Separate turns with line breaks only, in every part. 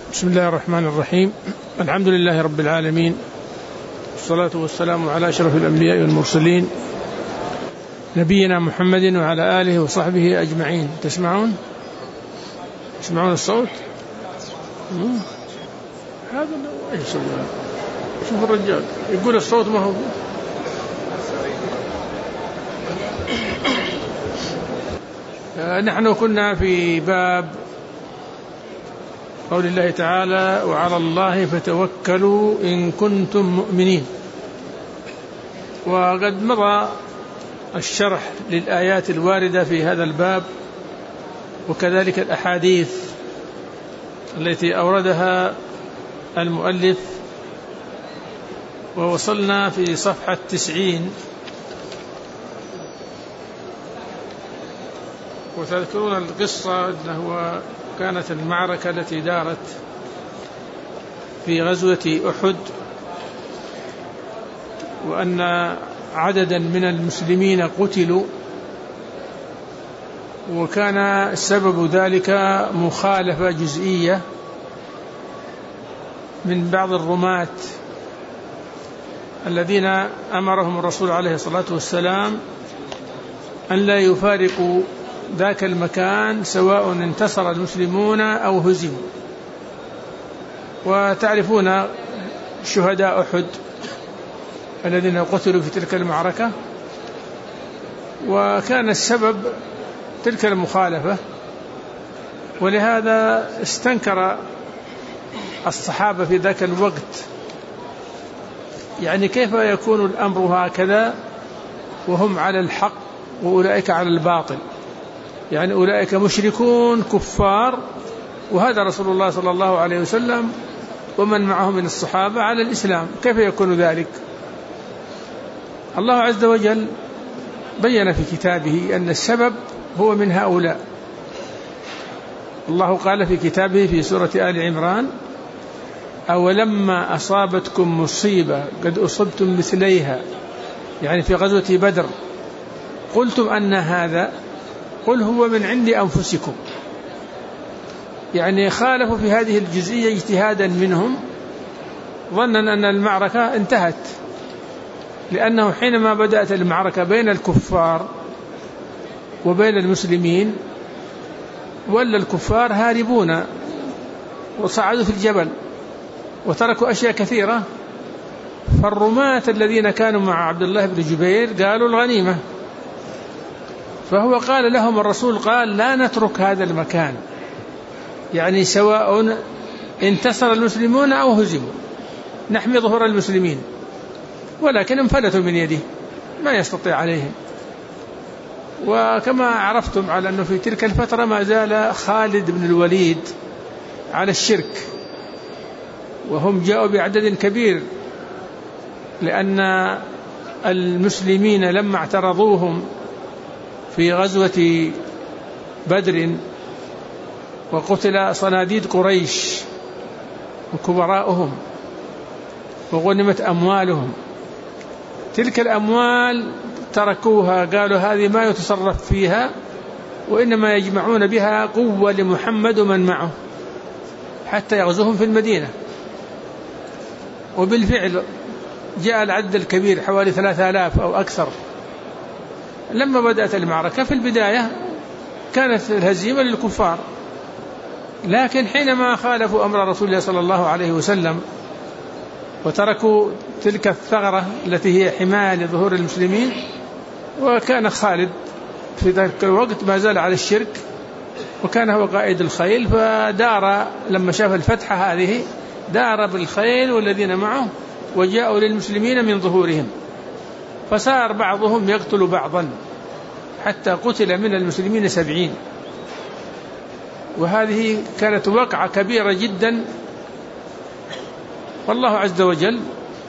بسم الله الرحمن الرحيم. الحمد لله رب العالمين، والصلاة والسلام على أشرف الأنبياء والمرسلين نبينا محمد وعلى آله وصحبه أجمعين. تسمعون الصوت؟ هذا ايش سوى؟ شوف الرجال يقول الصوت ما هو. نحن كنا في باب قول الله تعالى: وعلى الله فتوكلوا إن كنتم مؤمنين. وقد مضى الشرح للآيات الواردة في هذا الباب، وكذلك الأحاديث التي أوردها المؤلف، ووصلنا في صفحة 90. وتذكرون القصة أنه كانت المعركة التي دارت في غزوة أحد، وأن عددا من المسلمين قتلوا، وكان سبب ذلك مخالفة جزئية من بعض الرماة الذين أمرهم الرسول عليه الصلاة والسلام أن لا يفارقوا ذاك المكان سواء انتصر المسلمون أو هزموا. وتعرفون شهداء أحد الذين قتلوا في تلك المعركة، وكان السبب تلك المخالفة. ولهذا استنكر الصحابة في ذاك الوقت، يعني كيف يكون الأمر هكذا وهم على الحق وأولئك على الباطل؟ يعني أولئك مشركون كفار، وهذا رسول الله صلى الله عليه وسلم ومن معه من الصحابة على الإسلام، كيف يكون ذلك؟ الله عز وجل بيّن في كتابه أن السبب هو من هؤلاء. الله قال في كتابه في سورة آل عمران: أولما أصابتكم مصيبة قد أصبتم مثليها، يعني في غزوة بدر، قلتم أن هذا، قل هو من عند أنفسكم. يعني خالفوا في هذه الجزئية اجتهادا منهم، ظنا أن المعركة انتهت، لأنه حينما بدأت المعركة بين الكفار وبين المسلمين ولا الكفار هاربون وصعدوا في الجبل وتركوا أشياء كثيرة. فالرماة الذين كانوا مع عبد الله بن جبير قالوا الغنيمة، فهو قال لهم الرسول قال: لا نترك هذا المكان، يعني سواء انتصر المسلمون أو هزموا نحمي ظهور المسلمين. ولكن انفلتوا من يده، ما يستطيع عليهم. وكما عرفتم على أنه في تلك الفترة ما زال خالد بن الوليد على الشرك، وهم جاءوا بعدد كبير، لأن المسلمين لما اعترضوهم في غزوة بدر وقتل صناديد قريش وكبراؤهم وغنمت أموالهم، تلك الأموال تركوها، قالوا هذه ما يتصرف فيها، وإنما يجمعون بها قوة لمحمد ومن معه حتى يغزوهم في المدينة. وبالفعل جاء العدد الكبير حوالي 3000 أو أكثر. لما بدأت المعركة في البداية كانت الهزيمة للكفار، لكن حينما خالفوا أمر رسول الله صلى الله عليه وسلم وتركوا تلك الثغرة التي هي حماية لظهور المسلمين، وكان خالد في ذلك الوقت ما زال على الشرك، وكان هو قائد الخيل، فدار لما شاف الفتحة هذه دار بالخيل والذين معه وجاءوا للمسلمين من ظهورهم، فصار بعضهم يقتل بعضا حتى قتل من المسلمين 70. وهذه كانت وقعة كبيرة جدا. والله عز وجل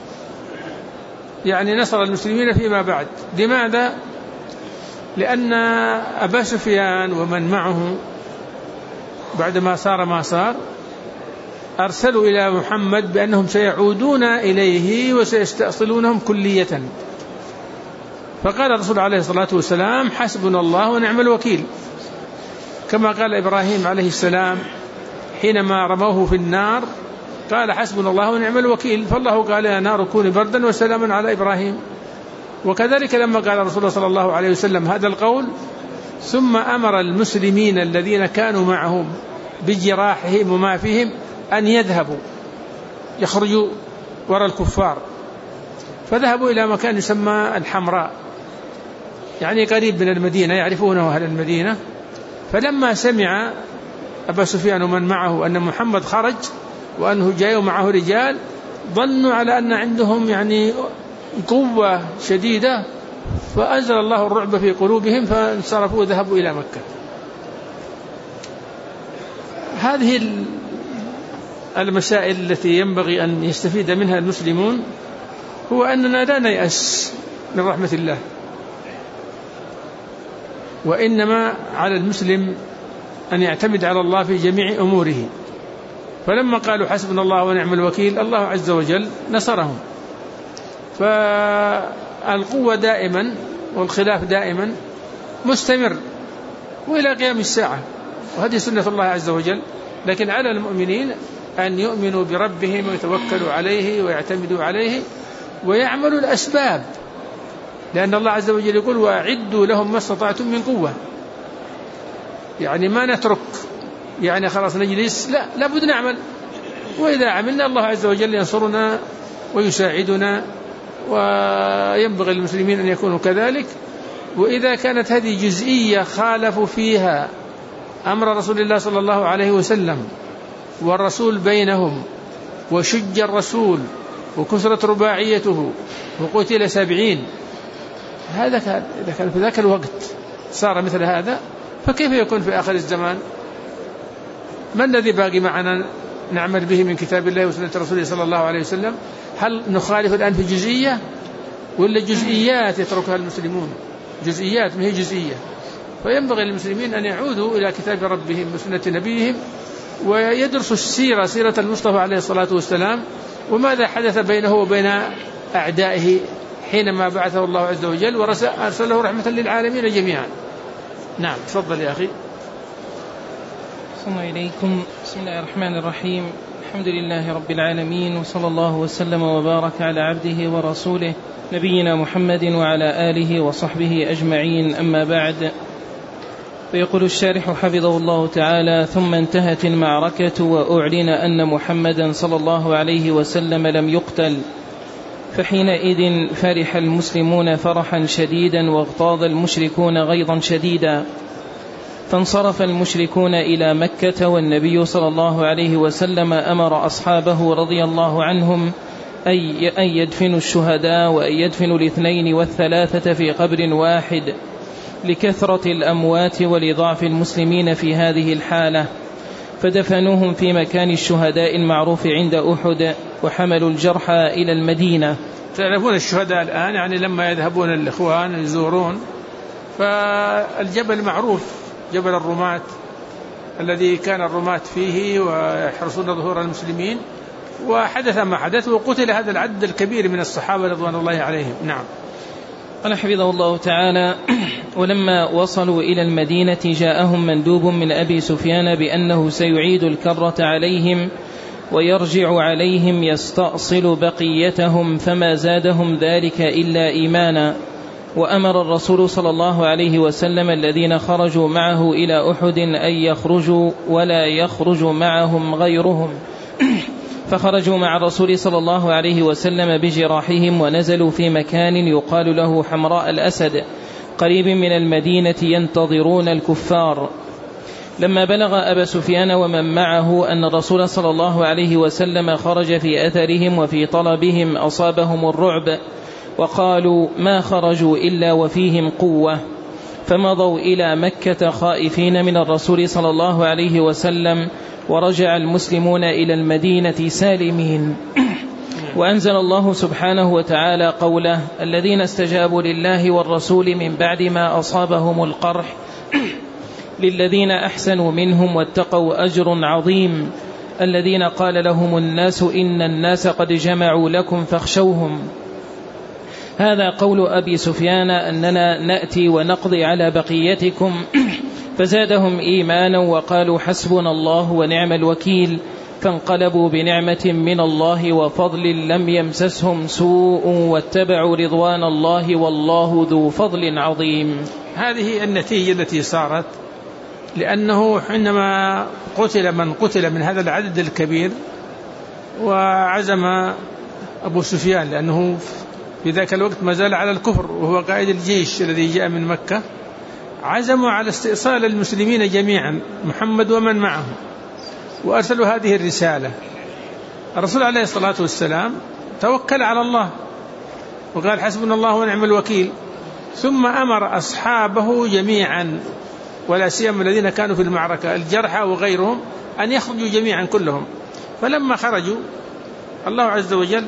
يعني نصر المسلمين فيما بعد. لماذا؟ لأن أبا سفيان ومن معه بعدما صار ما صار أرسلوا إلى محمد بأنهم سيعودون إليه وسيستأصلونهم كلية. فقال الرسول عليه الصلاة والسلام: حسبنا الله ونعم الوكيل، كما قال إبراهيم عليه السلام حينما رموه في النار قال حسبنا الله ونعم الوكيل، فالله قال يا نار كوني بردا وسلاما على إبراهيم. وكذلك لما قال رسول الله صلى الله عليه وسلم هذا القول ثم أمر المسلمين الذين كانوا معه بجراحهم وما فيهم أن يذهبوا يخرجوا وراء الكفار، فذهبوا إلى مكان يسمى الحمراء، يعني قريب من المدينة، يعرفونه أهل المدينة. فلما سمع أبا سفيان ومن معه أن محمد خرج وأنه جاء معه رجال ظنوا على أن عندهم يعني قوة شديدة، فأنزل الله الرعب في قلوبهم فانصرفوا وذهبوا إلى مكة. هذه المسائل التي ينبغي أن يستفيد منها المسلمون هو أننا لا نيأس من رحمة الله، وإنما على المسلم أن يعتمد على الله في جميع أموره. فلما قالوا حسبنا الله ونعم الوكيل الله عز وجل نصرهم. فالقوة دائما والخلاف دائما مستمر وإلى قيام الساعة، وهذه سنة الله عز وجل. لكن على المؤمنين أن يؤمنوا بربهم ويتوكلوا عليه ويعتمدوا عليه ويعملوا الأسباب، لأن الله عز وجل يقول وأعدوا لهم ما استطعتم من قوة. يعني ما نترك يعني خلاص نجلس، لا، لابد نعمل، وإذا عملنا الله عز وجل ينصرنا ويساعدنا، وينبغي للمسلمين أن يكونوا كذلك. وإذا كانت هذه جزئية خالفوا فيها أمر رسول الله صلى الله عليه وسلم والرسول بينهم وشج الرسول وكثرت رباعيته وقتل 70، هذا كان في ذاك الوقت صار مثل هذا، فكيف يكون في آخر الزمان؟ ما الذي باقي معنا نعمل به من كتاب الله وسنة رسوله صلى الله عليه وسلم؟ هل نخالف الآن في جزئية ولا جزئيات يتركها المسلمون؟ جزئيات ما هي جزئية. فينبغي للمسلمين أن يعودوا إلى كتاب ربهم وسنة نبيهم ويدرسوا سيرة المصطفى عليه الصلاة والسلام، وماذا حدث بينه وبين أعدائه حينما بعثه الله عز وجل وأرسله رحمة للعالمين جميعا. نعم، تفضل يا أخي.
السلام عليكم. بسم الله الرحمن الرحيم. الحمد لله رب العالمين، وصلى الله وسلم وبارك على عبده ورسوله نبينا محمد وعلى آله وصحبه أجمعين، أما بعد. ويقول الشارح حفظه الله تعالى: ثم انتهت المعركة وأعلن أن محمدا صلى الله عليه وسلم لم يقتل، فحينئذ فرح المسلمون فرحا شديدا واغتاظ المشركون غيظا شديدا، فانصرف المشركون إلى مكة، والنبي صلى الله عليه وسلم أمر أصحابه رضي الله عنهم أن يدفنوا الشهداء وأن يدفنوا 2 و3 في قبر واحد لكثرة الأموات ولضعف المسلمين في هذه الحالة، فدفنوهم في مكان الشهداء المعروف عند أحد، وحملوا الجرحى إلى المدينة.
تعرفون الشهداء الآن يعني لما يذهبون الإخوان يزورون، فالجبل معروف جبل الرماة الذي كان الرماة فيه ويحرسون ظهور المسلمين، وحدث ما حدث وقتل هذا العدد الكبير من الصحابة رضوان الله عليهم. نعم.
قال حفظه الله تعالى: ولما وصلوا إلى المدينة جاءهم مندوب من أبي سفيان بأنه سيعيد الكرة عليهم ويرجع عليهم يستأصل بقيتهم، فما زادهم ذلك إلا إيمانا. وأمر الرسول صلى الله عليه وسلم الذين خرجوا معه إلى أحد أن يخرجوا ولا يخرج معهم غيرهم، فخرجوا مع الرسول صلى الله عليه وسلم بجراحهم، ونزلوا في مكان يقال له حمراء الأسد قريب من المدينة ينتظرون الكفار. لما بلغ أبا سفيان ومن معه أن الرسول صلى الله عليه وسلم خرج في أثرهم وفي طلبهم أصابهم الرعب، وقالوا ما خرجوا إلا وفيهم قوة، فمضوا إلى مكة خائفين من الرسول صلى الله عليه وسلم، ورجع المسلمون إلى المدينة سالمين. وأنزل الله سبحانه وتعالى قوله: الذين استجابوا لله والرسول من بعد ما أصابهم القرح للذين أحسنوا منهم واتقوا أجر عظيم، الذين قال لهم الناس إن الناس قد جمعوا لكم فاخشوهم. هذا قول أبي سفيان أننا نأتي ونقضي على بقيتكم فزادهم إيمانا وقالوا حسبنا الله ونعم الوكيل، فانقلبوا بنعمة من الله وفضل لم يمسسهم سوء واتبعوا رضوان الله والله ذو فضل عظيم.
هذه النتيجة التي صارت، لأنه حينما قتل من قتل من هذا العدد الكبير وعزم أبو سفيان، لأنه في ذاك الوقت ما زال على الكفر وهو قائد الجيش الذي جاء من مكة، عزموا على استئصال المسلمين جميعا محمد ومن معه، وأرسلوا هذه الرسالة. الرسول عليه الصلاة والسلام توكل على الله وقال حسبنا الله ونعم الوكيل، ثم أمر أصحابه جميعا ولا سيما الذين كانوا في المعركة الجرحى وغيرهم أن يخرجوا جميعا كلهم. فلما خرجوا الله عز وجل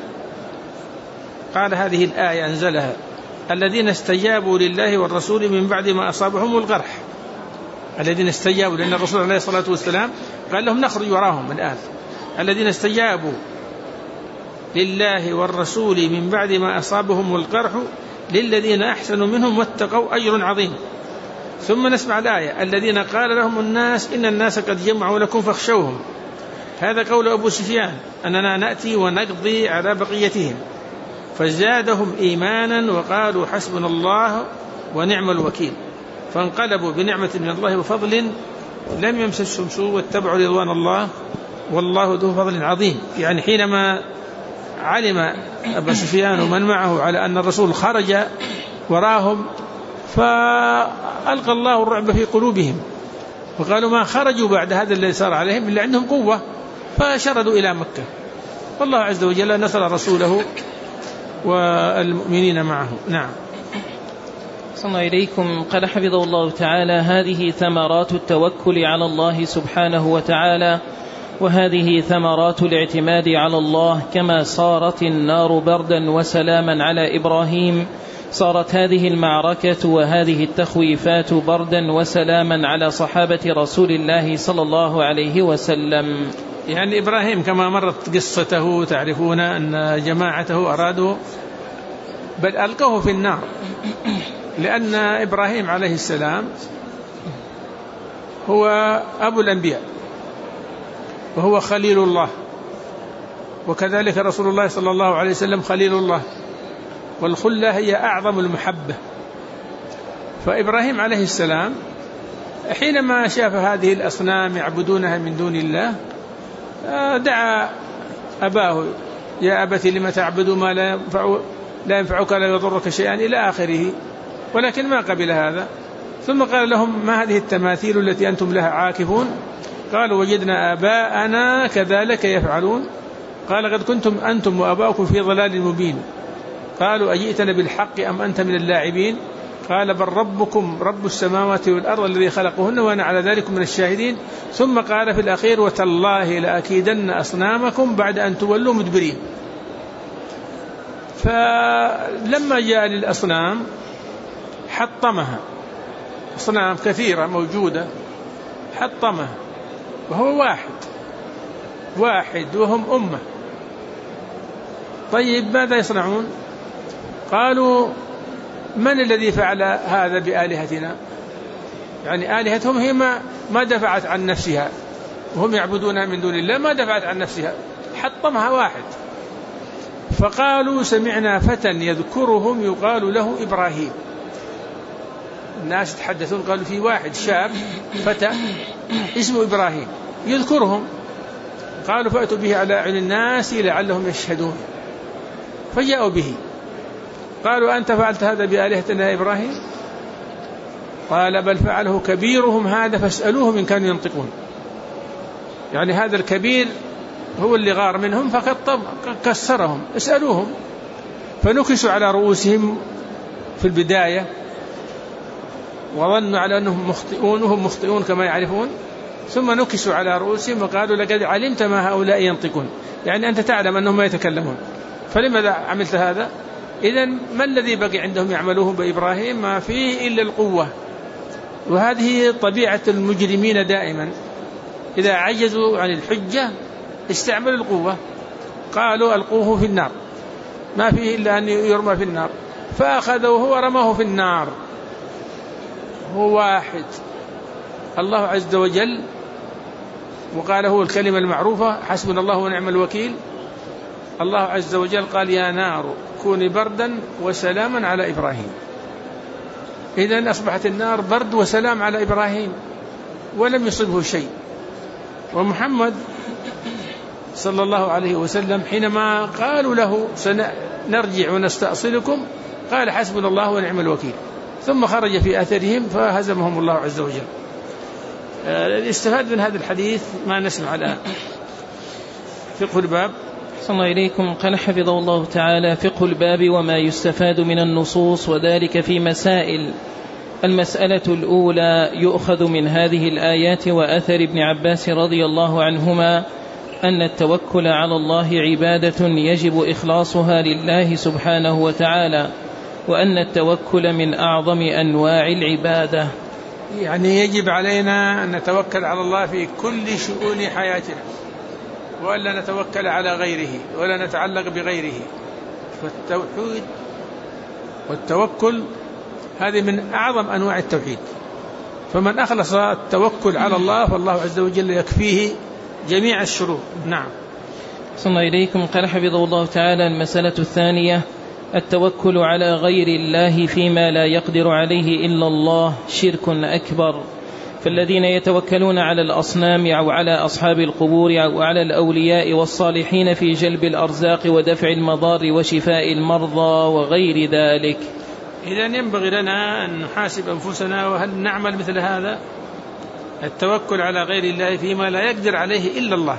قال هذه الآية أنزلها: الذين استجابوا لله والرسول من بعد ما أصابهم القرح. الذين استجابوا، لأن الرسول عليه الصلاة والسلام قال لهم نخرج وراهم الآن. الذين استجابوا لله والرسول من بعد ما أصابهم القرح للذين أحسنوا منهم واتقوا أجر عظيم. ثم نسمع الآية: الذين قال لهم الناس إن الناس قد جمعوا لكم فاخشوهم. هذا قول أبو سفيان أننا نأتي ونقضي على بقيتهم، فزادهم إيمانا وقالوا حسبنا الله ونعم الوكيل، فانقلبوا بنعمة من الله وفضل لم يمسسهم سوء واتبعوا رضوان الله والله ذو فضل عظيم. يعني حينما علم أبو سفيان ومن معه على أن الرسول خرج وراهم، فألقى الله الرعب في قلوبهم، وقالوا ما خرجوا بعد هذا الذي صار عليهم إلا عندهم قوة، فشردوا إلى مكة. والله عز وجل نصر رسوله والمؤمنين معه. نعم.
صلى الله إليكم. قال حفظه الله تعالى: هذه ثمرات التوكل على الله سبحانه وتعالى، وهذه ثمرات الاعتماد على الله. كما صارت النار بردا وسلاما على إبراهيم، صارت هذه المعركة وهذه التخويفات بردا وسلاما على صحابة رسول الله صلى الله عليه وسلم.
يعني إبراهيم كما مرت قصته تعرفون أن جماعته أرادوا بل ألقوه في النار، لأن إبراهيم عليه السلام هو أبو الأنبياء وهو خليل الله، وكذلك رسول الله صلى الله عليه وسلم خليل الله، والخلة هي أعظم المحبة. فإبراهيم عليه السلام حينما شاف هذه الأصنام يعبدونها من دون الله دعا أباه: يا أبت لم تعبد ما لا ينفعك لا يضرك شيئا إلى آخره، ولكن ما قبل هذا. ثم قال لهم: ما هذه التماثيل التي أنتم لها عاكفون؟ قالوا: وجدنا آباءنا كذلك يفعلون. قال: قد كنتم أنتم وآباؤكم في ضلال مبين. قالوا: أجئتنا بالحق أم أنت من اللاعبين؟ قال: بل ربكم رب السماوات والأرض الذي خلقهن وأنا على ذلك من الشاهدين. ثم قال في الأخير: وتالله لأكيدن أصنامكم بعد أن تولوا مدبرين. فلما جاء للأصنام حطمها، أصنام كثيرة موجودة حطمها، وهو واحد وهم أمة. طيب ماذا يصنعون؟ قالوا: من الذي فعل هذا بآلهتنا؟ يعني آلهتهم هي ما دفعت عن نفسها، وهم يعبدونها من دون الله، ما دفعت عن نفسها، حطمها واحد. فقالوا: سمعنا فتى يذكرهم يقال له إبراهيم. الناس يتحدثون قالوا في واحد شاب فتى اسمه إبراهيم يذكرهم. قالوا: فأتوا به على أعين الناس لعلهم يشهدون. فجاءوا به، قالوا: أنت فعلت هذا بآلهتنا يا إبراهيم؟ قال: بل فعله كبيرهم هذا فاسألوهم إن كانوا ينطقون. يعني هذا الكبير هو اللي غار منهم فكسرهم، اسألوهم. فنكسوا على رؤوسهم في البداية وظنوا على أنهم مخطئون وهم مخطئون كما يعرفون، ثم نكسوا على رؤوسهم وقالوا: لقد علمت ما هؤلاء ينطقون. يعني أنت تعلم أنهم ما يتكلمون، فلماذا عملت هذا؟ إذن ما الذي بقي عندهم يعملوه بإبراهيم؟ ما فيه إلا القوة. وهذه طبيعة المجرمين دائما، إذا عجزوا عن الحجة استعملوا القوة. قالوا: ألقوه في النار، ما فيه إلا أن يرمى في النار. فأخذوه ورموه في النار، هو واحد الله عز وجل وقال هو الكلمة المعروفة حسبنا الله ونعم الوكيل. الله عز وجل قال يا نار كوني بردا وسلاما على إبراهيم. إذن أصبحت النار برد وسلام على إبراهيم ولم يصبه شيء. ومحمد صلى الله عليه وسلم حينما قالوا له سنرجع ونستأصلكم قال حسبنا الله ونعم الوكيل، ثم خرج في أثرهم فهزمهم الله عز وجل. استفاد من هذا الحديث ما نسمع الآن. فقه الباب.
صلى الله إليكم. قال حفظه الله تعالى: فقه الباب وما يستفاد من النصوص، وذلك في مسائل. المسألة الأولى: يؤخذ من هذه الآيات وأثر ابن عباس رضي الله عنهما أن التوكل على الله عبادة يجب إخلاصها لله سبحانه وتعالى، وأن التوكل من أعظم أنواع العبادة.
يعني يجب علينا أن نتوكل على الله في كل شؤون حياتنا، وألا نتوكل على غيره ولا نتعلق بغيره. فالتوحيد والتوكل هذه من أعظم أنواع التوحيد. فمن أخلص التوكل على الله فالله عز وجل يكفيه جميع الشروط. نعم.
صلى الله إليكم. قال حفظه الله تعالى: المسألة الثانية: التوكل على غير الله فيما لا يقدر عليه إلا الله شرك أكبر. فالذين يتوكلون على الأصنام أو على أصحاب القبور أو على الأولياء والصالحين في جلب الأرزاق ودفع المضار وشفاء المرضى وغير ذلك.
إذن ينبغي لنا أن نحاسب أنفسنا، وهل نعمل مثل هذا؟ التوكل على غير الله فيما لا يقدر عليه إلا الله.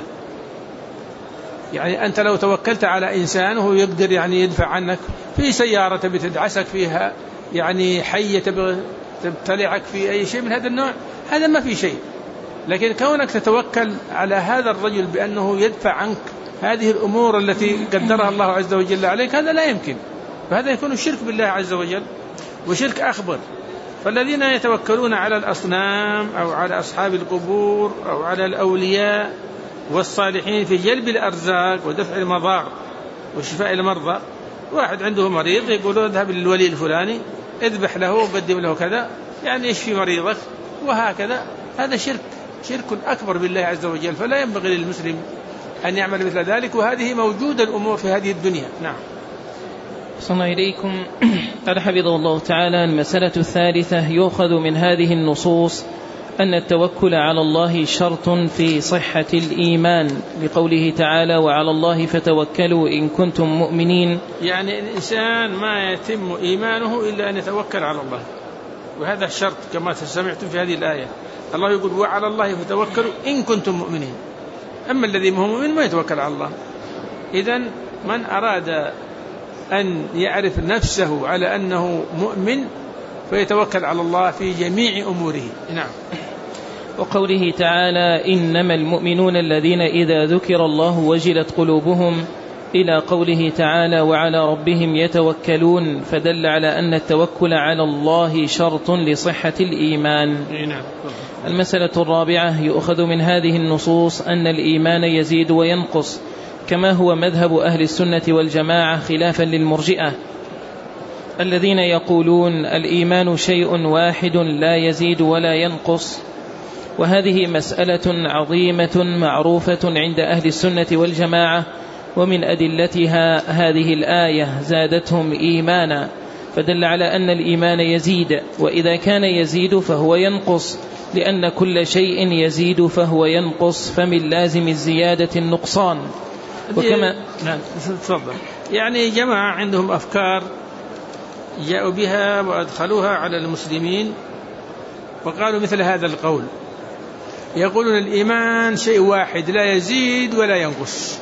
يعني أنت لو توكلت على إنسان وهو يقدر يعني يدفع عنك في سيارة بتدعسك فيها، يعني حية تبتلعك في أي شيء من هذا النوع، هذا ما في شيء. لكن كونك تتوكل على هذا الرجل بأنه يدفع عنك هذه الأمور التي قدرها الله عز وجل عليك، هذا لا يمكن. فهذا يكون الشرك بالله عز وجل وشرك أخبر. فالذين يتوكلون على الأصنام أو على أصحاب القبور أو على الأولياء والصالحين في جلب الأرزاق ودفع المضار وشفاء المرضى، واحد عنده مريض يقول اذهب للولي الفلاني اذبح له وقدم له كذا يعني يشفي مريضك وهكذا، هذا شرك أكبر بالله عز وجل. فلا ينبغي للمسلم أن يعمل مثل ذلك، وهذه موجودة الأمور في هذه الدنيا. نعم.
صلى الله إليكم. قال حفظه الله تعالى: المسألة الثالثة: يؤخذ من هذه النصوص أن التوكل على الله شرط في صحة الإيمان، لقوله تعالى: وعلى الله فتوكلوا إن كنتم مؤمنين.
يعني الإنسان ما يتم إيمانه إلا أن يتوكل على الله، وهذا الشرط كما سمعتم في هذه الآية. الله يقول وعلى الله فتوكلوا إن كنتم مؤمنين، أما الذي هو مؤمن ما يتوكل على الله. إذن من أراد أن يعرف نفسه على أنه مؤمن فيتوكل على الله في جميع أموره. نعم.
وقوله تعالى: إنما المؤمنون الذين إذا ذكر الله وجلت قلوبهم، إلى قوله تعالى: وعلى ربهم يتوكلون، فدل على أن التوكل على الله شرط لصحة الإيمان.
نعم.
المسألة الرابعة: يؤخذ من هذه النصوص أن الإيمان يزيد وينقص، كما هو مذهب أهل السنة والجماعة خلافا للمرجئة الذين يقولون الإيمان شيء واحد لا يزيد ولا ينقص. وهذه مسألة عظيمة معروفة عند أهل السنة والجماعة، ومن أدلتها هذه الآية: زادتهم إيمانا، فدل على أن الإيمان يزيد، وإذا كان يزيد فهو ينقص، لأن كل شيء يزيد فهو ينقص، فمن لازم الزيادة النقصان. وكما
تفضل. يعني جماعة عندهم أفكار جاءوا بها وأدخلوها على المسلمين، وقالوا مثل هذا القول، يقولون الإيمان شيء واحد لا يزيد ولا ينقص،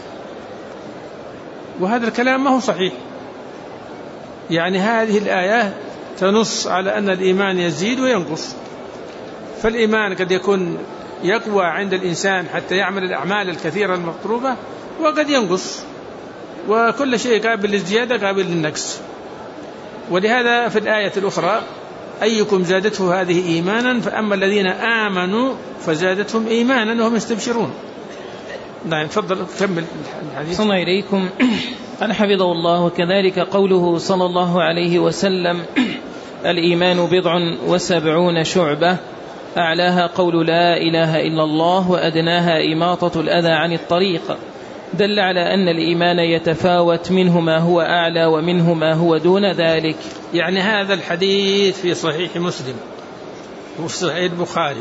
وهذا الكلام ما هو صحيح. يعني هذه الآية تنص على أن الإيمان يزيد وينقص، فالإيمان قد يكون يقوى عند الإنسان حتى يعمل الأعمال الكثيرة المطلوبة، وقد ينقص، وكل شيء قابل للزيادة قابل للنقص. ولهذا في الآية الأخرى: أيكم زادته هذه إيمانا، فأما الذين آمنوا فزادتهم إيمانا وهم يستبشرون. نعم. تفضل كمل الحديث.
صلى الله إليكم. قال حفظه الله: وكذلك قوله صلى الله عليه وسلم: الإيمان 70 شعبة، أعلاها قول لا إله إلا الله وأدناها إماطة الأذى عن الطريق، دل على أن الإيمان يتفاوت، منه ما هو أعلى ومنه ما هو دون ذلك.
يعني هذا الحديث في صحيح مسلم وفي صحيح البخاري: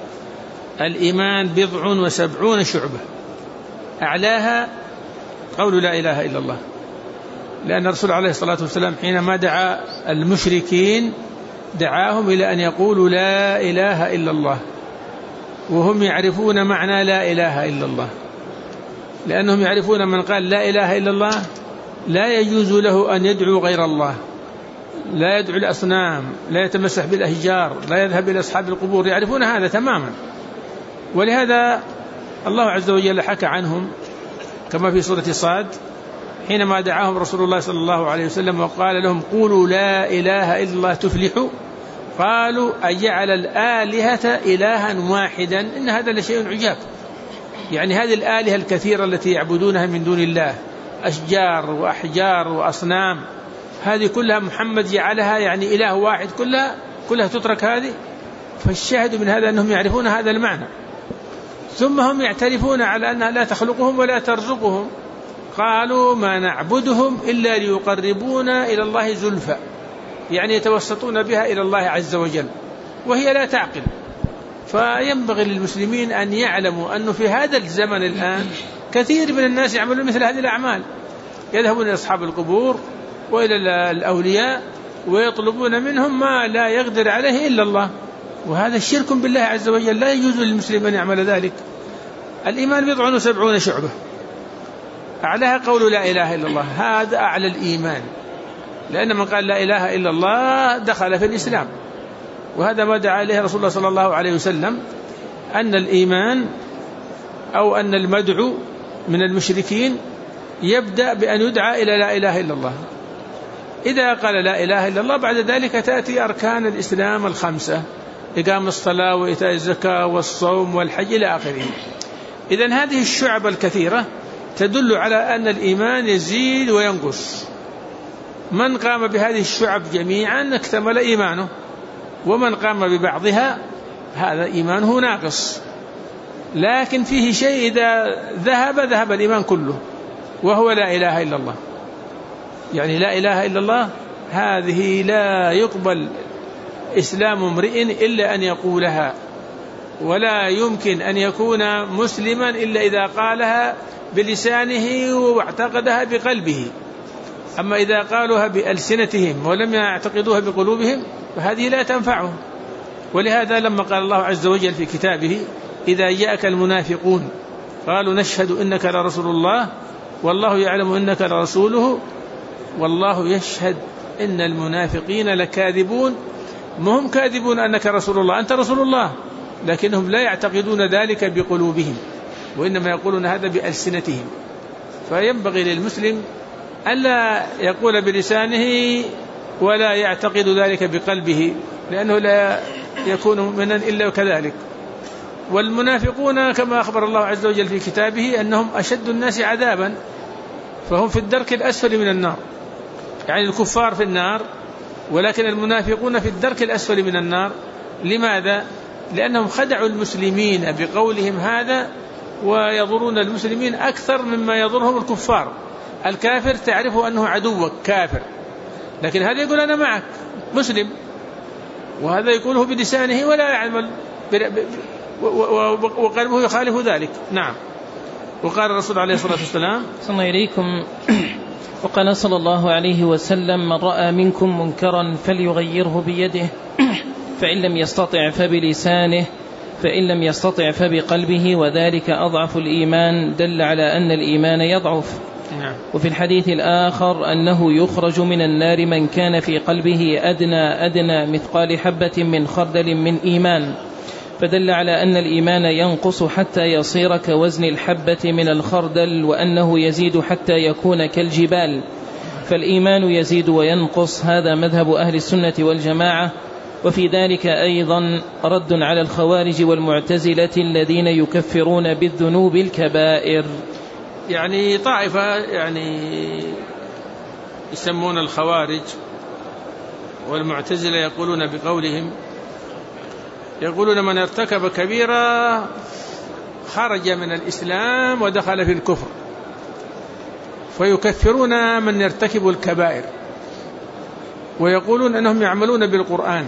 الإيمان 70 شعبة، أعلاها قول لا إله إلا الله، لأن الرسول عليه الصلاة والسلام حينما دعا المشركين دعاهم إلى أن يقولوا لا إله إلا الله، وهم يعرفون معنى لا إله إلا الله، لأنهم يعرفون من قال لا إله إلا الله لا يجوز له أن يدعو غير الله، لا يدعو الأصنام، لا يتمسح بالأشجار، لا يذهب إلى أصحاب القبور، يعرفون هذا تماما. ولهذا الله عز وجل حكى عنهم كما في سورة صاد حينما دعاهم رسول الله صلى الله عليه وسلم وقال لهم قولوا لا إله إلا الله تفلحوا، قالوا أجعل الآلهة إلها واحدا إن هذا لشيء عجاب. يعني هذه الآلهة الكثيرة التي يعبدونها من دون الله، أشجار وأحجار وأصنام، هذه كلها محمد جعلها يعني إله واحد، كلها تترك هذه. فالشاهد من هذا أنهم يعرفون هذا المعنى، ثم هم يعترفون على أنها لا تخلقهم ولا ترزقهم. قالوا ما نعبدهم إلا ليقربونا إلى الله زلفى، يعني يتوسطون بها إلى الله عز وجل، وهي لا تعقل. فينبغي للمسلمين أن يعلموا أنه في هذا الزمن الآن كثير من الناس يعملون مثل هذه الأعمال، يذهبون إلى أصحاب القبور وإلى الأولياء ويطلبون منهم ما لا يقدر عليه إلا الله، وهذا الشرك بالله عز وجل، لا يجوز للمسلم أن يعمل ذلك. الإيمان 70 شعبة، أعلاها قول لا إله إلا الله، هذا أعلى الإيمان، لأن من قال لا إله إلا الله دخل في الإسلام. وهذا ما دعا عليه رسول الله صلى الله عليه وسلم، أن الإيمان أو أن المدعو من المشركين يبدأ بأن يدعى إلى لا إله إلا الله. إذا قال لا إله إلا الله بعد ذلك تأتي أركان الإسلام 5: إقام الصلاة وإيتاء الزكاة والصوم والحج إلى آخره. إذن هذه الشعب الكثيرة تدل على أن الإيمان يزيد وينقص. من قام بهذه الشعب جميعا اكتمل إيمانه، ومن قام ببعضها هذا إيمانه ناقص. لكن فيه شيء إذا ذهب الإيمان كله، وهو لا إله إلا الله. يعني لا إله إلا الله هذه لا يقبل إسلام امرئ إلا أن يقولها، ولا يمكن أن يكون مسلما إلا إذا قالها بلسانه واعتقدها بقلبه. أما إذا قالوها بألسنتهم ولم يعتقدوها بقلوبهم فهذه لا تنفعهم. ولهذا لما قال الله عز وجل في كتابه: إذا جاءك المنافقون قالوا نشهد إنك لرسول الله والله يعلم إنك لرسوله والله يشهد إن المنافقين لكاذبون. ما هم كاذبون أنك رسول الله، أنت رسول الله، لكنهم لا يعتقدون ذلك بقلوبهم، وإنما يقولون هذا بألسنتهم. فينبغي للمسلم ألا يقول بلسانه ولا يعتقد ذلك بقلبه، لأنه لا يكون مؤمنا إلا كذلك. والمنافقون كما أخبر الله عز وجل في كتابه أنهم أشد الناس عذابا، فهم في الدرك الأسفل من النار. يعني الكفار في النار، ولكن المنافقون في الدرك الأسفل من النار. لماذا؟ لأنهم خدعوا المسلمين بقولهم هذا، ويضرون المسلمين أكثر مما يضرهم الكفار. الكافر تعرفه أنه عدوك كافر، لكن هذا يقول أنا معك مسلم، وهذا يقوله بلسانه ولا يعمل وقلبه يخالف ذلك. نعم. وقال الرسول عليه الصلاة والسلام:
صلى الله عليكم، وقال صلى الله عليه وسلم: من رأى منكم منكرا فليغيره بيده، فإن لم يستطع فبلسانه، فإن لم يستطع فبقلبه، وذلك أضعف الإيمان. دل على أن الإيمان يضعف. وفي الحديث الآخر أنه يخرج من النار من كان في قلبه أدنى مثقال حبة من خردل من إيمان، فدل على أن الإيمان ينقص حتى يصير كوزن الحبة من الخردل، وأنه يزيد حتى يكون كالجبال. فالإيمان يزيد وينقص، هذا مذهب أهل السنة والجماعة. وفي ذلك أيضا رد على الخوارج والمعتزلة الذين يكفرون بالذنوب الكبائر.
يعني طائفة يسمون الخوارج والمعتزلة يقولون بقولهم يقولون من ارتكب كبيرة خرج من الإسلام ودخل في الكفر، فيكفرون من يرتكب الكبائر، ويقولون أنهم يعملون بالقرآن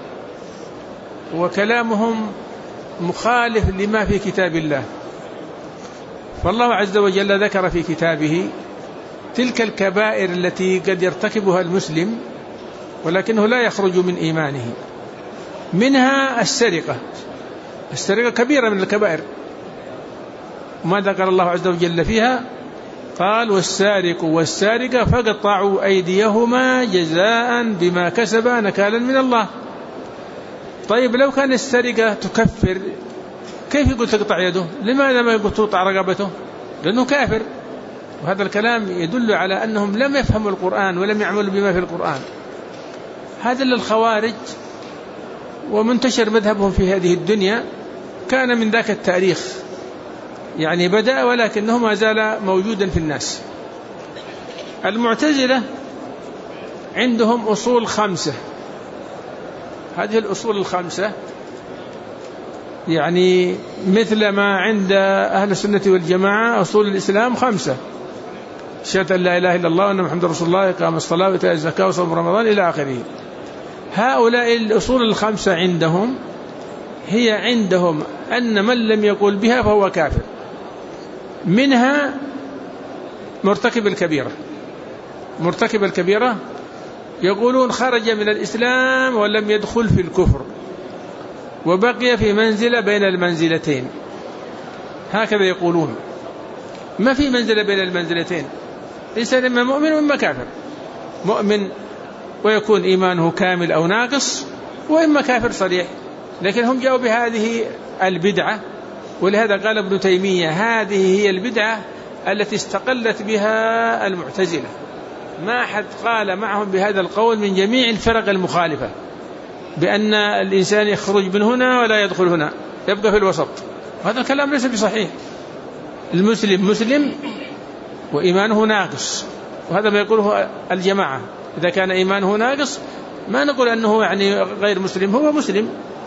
وكلامهم مخالف لما في كتاب الله. فالله عز وجل ذكر في كتابه تلك الكبائر التي قد يرتكبها المسلم ولكنه لا يخرج من إيمانه، منها السرقة. السرقة كبيرة من الكبائر، ما ذكر الله عز وجل فيها؟ قال والسارق والسارقة فقطعوا أيديهما جزاء بما كسبا نكالا من الله. طيب لو كان السرقة تكفر كيف يقول تقطع يده؟ لماذا ما يقول تقطع رقبته؟ لأنه كافر. وهذا الكلام يدل على أنهم لم يفهموا القرآن ولم يعملوا بما في القرآن. هذا للخوارج، ومنتشر مذهبهم في هذه الدنيا، كان من ذاك التاريخ يعني بدأ، ولكنه ما زال موجودا في الناس. المعتزلة عندهم أصول 5. هذه الأصول 5 يعني مثل ما عند أهل السنة والجماعة أصول الإسلام 5: شهادة أن لا إله إلا الله وأن محمد رسول الله، إقام الصلاة وإيتاء الزكاة وصوم رمضان إلى آخره. هؤلاء الأصول 5 عندهم هي عندهم أن من لم يقول بها فهو كافر. منها مرتكب الكبيرة. مرتكب الكبيرة يقولون خرج من الإسلام ولم يدخل في الكفر وبقي في منزلة بين المنزلتين، هكذا يقولون. ما في منزلة بين المنزلتين، الإنسان إما مؤمن وإما كافر. مؤمن ويكون إيمانه كامل أو ناقص، وإما كافر صريح. لكن هم جاءوا بهذه البدعة، ولهذا قال ابن تيمية هذه هي البدعة التي استقلت بها المعتزلة. ما أحد قال معهم بهذا القول من جميع الفرق المخالفة، بأن الإنسان يخرج من هنا ولا يدخل هنا، يبقى في الوسط. هذا الكلام ليس بصحيح. المسلم مسلم وإيمانه ناقص، وهذا ما يقوله الجماعة. إذا كان إيمانه ناقص ما نقول أنه يعني غير مسلم، هو مسلم.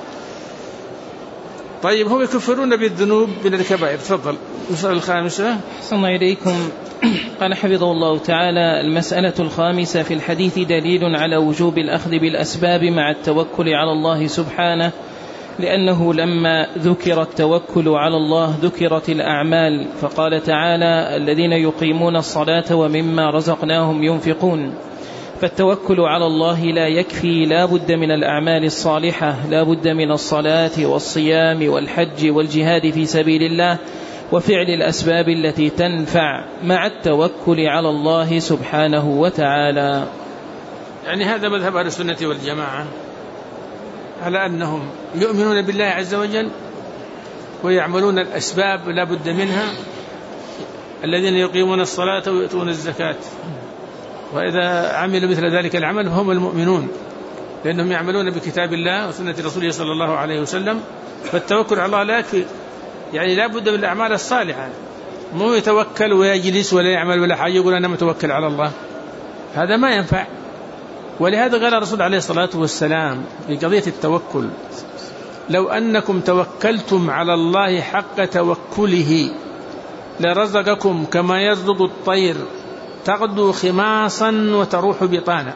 طيب هم يكفرون بالذنوب من الكبائر. تفضل. المسألة 5.
أحسن إليكم. قال حفظه الله تعالى: المسألة 5 في الحديث دليل على وجوب الأخذ بالأسباب مع التوكل على الله سبحانه، لأنه لما ذكر التوكل على الله ذكرت الأعمال، فقال تعالى: الذين يقيمون الصلاة ومما رزقناهم ينفقون. فالتوكل على الله لا يكفي، لا بد من الأعمال الصالحة، لا بد من الصلاة والصيام والحج والجهاد في سبيل الله وفعل الأسباب التي تنفع مع التوكل على الله سبحانه وتعالى.
يعني هذا مذهب أهل السنة والجماعة، على أنهم يؤمنون بالله عز وجل ويعملون الأسباب لا بد منها. الذين يقيمون الصلاة ويؤتون الزكاة، وإذا عملوا مثل ذلك العمل فهم المؤمنون، لأنهم يعملون بكتاب الله وسنة رسوله صلى الله عليه وسلم. فالتوكل على الله لا يكفي، يعني لا بد من الأعمال الصالحة. مو يتوكل ويجلس ولا يعمل ولا حاجة يقول أنا متوكل على الله، هذا ما ينفع. ولهذا قال الرسول عليه الصلاة والسلام في قضية التوكل: لو أنكم توكلتم على الله حق توكله لرزقكم كما يرزق الطير تغدو خماصا وتروح بطانا.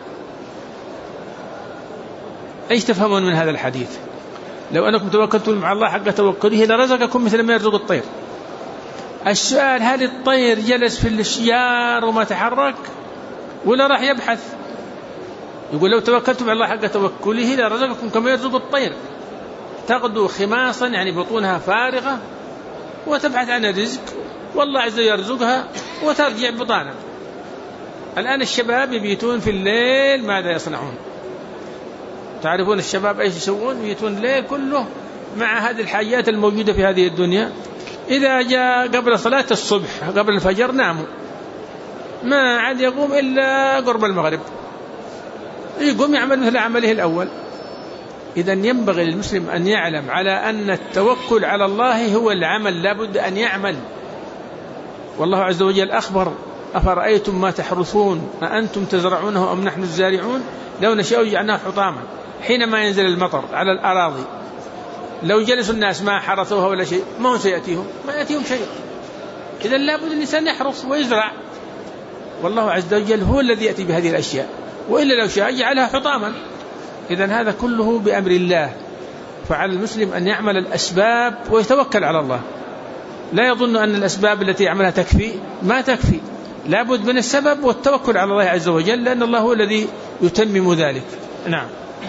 ايش تفهمون من هذا الحديث؟ لو أنكم توكلتم على الله حق توكله لرزقكم مثل ما يرزق الطير. السؤال: هل الطير جلس في الاشجار وما تحرك ولا راح يبحث؟ يقول لو توكلتم على الله حق توكله لرزقكم كما يرزق الطير تغدو خماصا، يعني بطونها فارغة، وتبحث عن الرزق، والله عز وجل يرزقها وترجع بطانا. الآن الشباب يبيتون في الليل، ماذا يصنعون؟ تعرفون الشباب ايش يسوون؟ يبيتون الليل كله مع هذه الحاجات الموجودة في هذه الدنيا. إذا جاء قبل صلاة الصبح قبل الفجر ناموا، ما عاد يقوم إلا قرب المغرب، يقوم يعمل مثل عمله الأول. إذن ينبغي للمسلم أن يعلم على أن التوكل على الله هو العمل، لا بد أن يعمل. والله عز وجل أخبر: أفرأيتم ما تحرثون أأنتم تزرعونه أم نحن الزارعون لو نشاء جعلناه حطاما. حينما ينزل المطر على الأراضي لو جلسوا الناس ما حرثوها ولا شيء ما هو سيأتيهم، ما يأتيهم شيء. إذا لابد الإنسان يحرص ويزرع، والله عز وجل هو الذي يأتي بهذه الأشياء، وإلا لو شاء جعلها حطاما. إذن هذا كله بأمر الله، فعلى المسلم أن يعمل الأسباب ويتوكل على الله. لا يظن أن الأسباب التي يعملها تكفي، ما تكفي، لابد من السبب والتوكل على الله عز وجل، لأن الله هو الذي يتمم ذلك. نعم.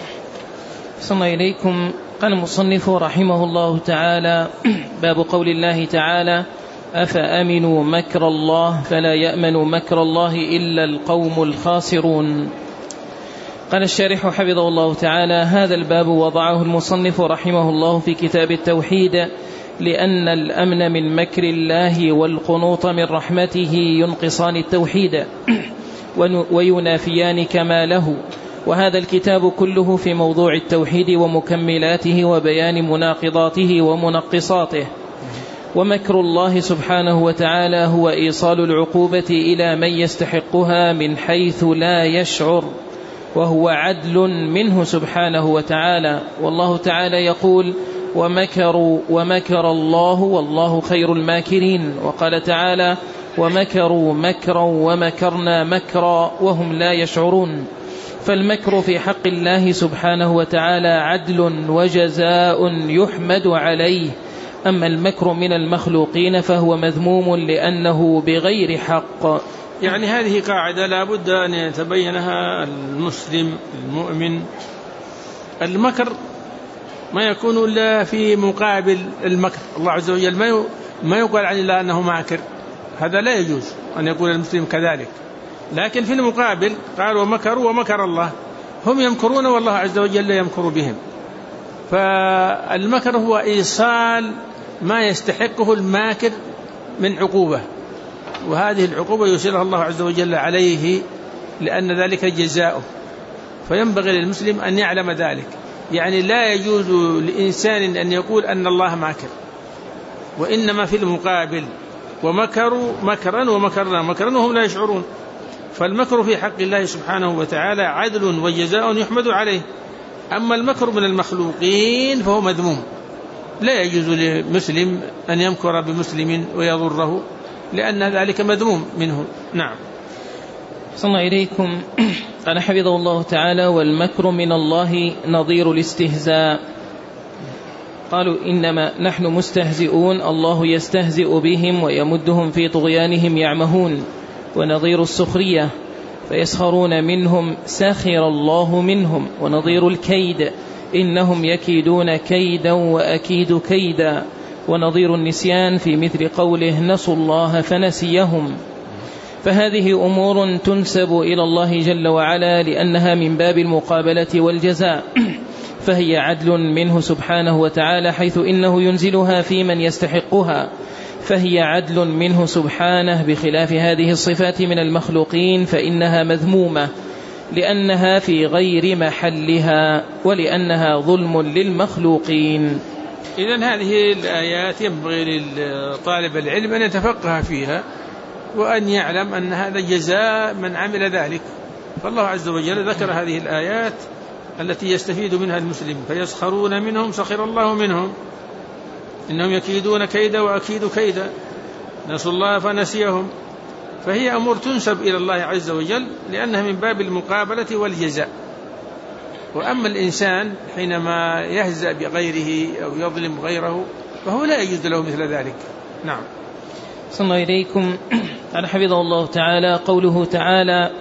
صلى إليكم. قال المصنف رحمه الله تعالى: باب قول الله تعالى: أفأمنوا مكر الله فلا يأمن مكر الله إلا القوم الخاسرون. قال الشارح حفظه الله تعالى: هذا الباب وضعه المصنف رحمه الله في كتاب التوحيد، لأن الأمن من مكر الله والقنوط من رحمته ينقصان التوحيد وينافيان كماله، وهذا الكتاب كله في موضوع التوحيد ومكملاته وبيان مناقضاته ومنقصاته. ومكر الله سبحانه وتعالى هو إيصال العقوبة إلى من يستحقها من حيث لا يشعر، وهو عدل منه سبحانه وتعالى. والله تعالى يقول: ومكروا ومكر الله والله خير الماكرين. وقال تعالى: ومكروا مكرا ومكرنا مكرا وهم لا يشعرون. فالمكر في حق الله سبحانه وتعالى عدل وجزاء يحمد عليه، أما المكر من المخلوقين فهو مذموم لأنه بغير حق.
يعني هذه قاعدة لا بد أن يتبينها المسلم المؤمن. المكر ما يكون إلا في مقابل المكر. الله عز وجل ما يقال عن الله أنه ماكر، هذا لا يجوز أن يقول المسلم كذلك. لكن في المقابل قال: ومكروا ومكر الله، هم يمكرون والله عز وجل يمكر بهم. فالمكر هو إيصال ما يستحقه الماكر من عقوبة، وهذه العقوبة يوصلها الله عز وجل عليه لأن ذلك جزاؤه. فينبغي للمسلم أن يعلم ذلك. يعني لا يجوز لإنسان أن يقول أن الله ماكر، وإنما في المقابل: ومكروا مكرا ومكرنا مكرا وهم لا يشعرون. فالمكر في حق الله سبحانه وتعالى عدل وجزاء يحمد عليه. أما المكر من المخلوقين فهو مذموم، لا يجوز لمسلم أن يمكر بمسلم ويضره، لأن ذلك مذموم منه. نعم.
صلى إليكم. قال حفظه الله تعالى: والمكر من الله نظير الاستهزاء. قالوا: إنما نحن مستهزئون، الله يستهزئ بهم ويمدهم في طغيانهم يعمهون. ونظير السخرية فيسخرون منهم سخر الله منهم. ونظير الكيد إنهم يكيدون كيدا وأكيد كيدا. ونظير النسيان في مثل قوله: نسوا الله فنسيهم. فهذه أمور تنسب إلى الله جل وعلا لأنها من باب المقابلة والجزاء، فهي عدل منه سبحانه وتعالى حيث إنه ينزلها في من يستحقها، فهي عدل منه سبحانه، بخلاف هذه الصفات من المخلوقين فإنها مذمومة لأنها في غير محلها ولأنها ظلم للمخلوقين.
إذن هذه الآيات ينبغي لطالب العلم أن يتفقه فيها وأن يعلم أن هذا جزاء من عمل ذلك. فالله عز وجل ذكر هذه الآيات التي يستفيد منها المسلم: فيسخرون منهم سخر الله منهم، إنهم يكيدون كيدا وأكيد كيدا، نسوا الله فنسيهم. فهي أمور تنسب إلى الله عز وجل لأنها من باب المقابلة والجزاء. وأما الإنسان حينما يهزأ بغيره أو يظلم غيره فهو لا يجوز له مثل ذلك. نعم.
صلى الله إليكم. قال حفظه الله تعالى: قوله تعالى: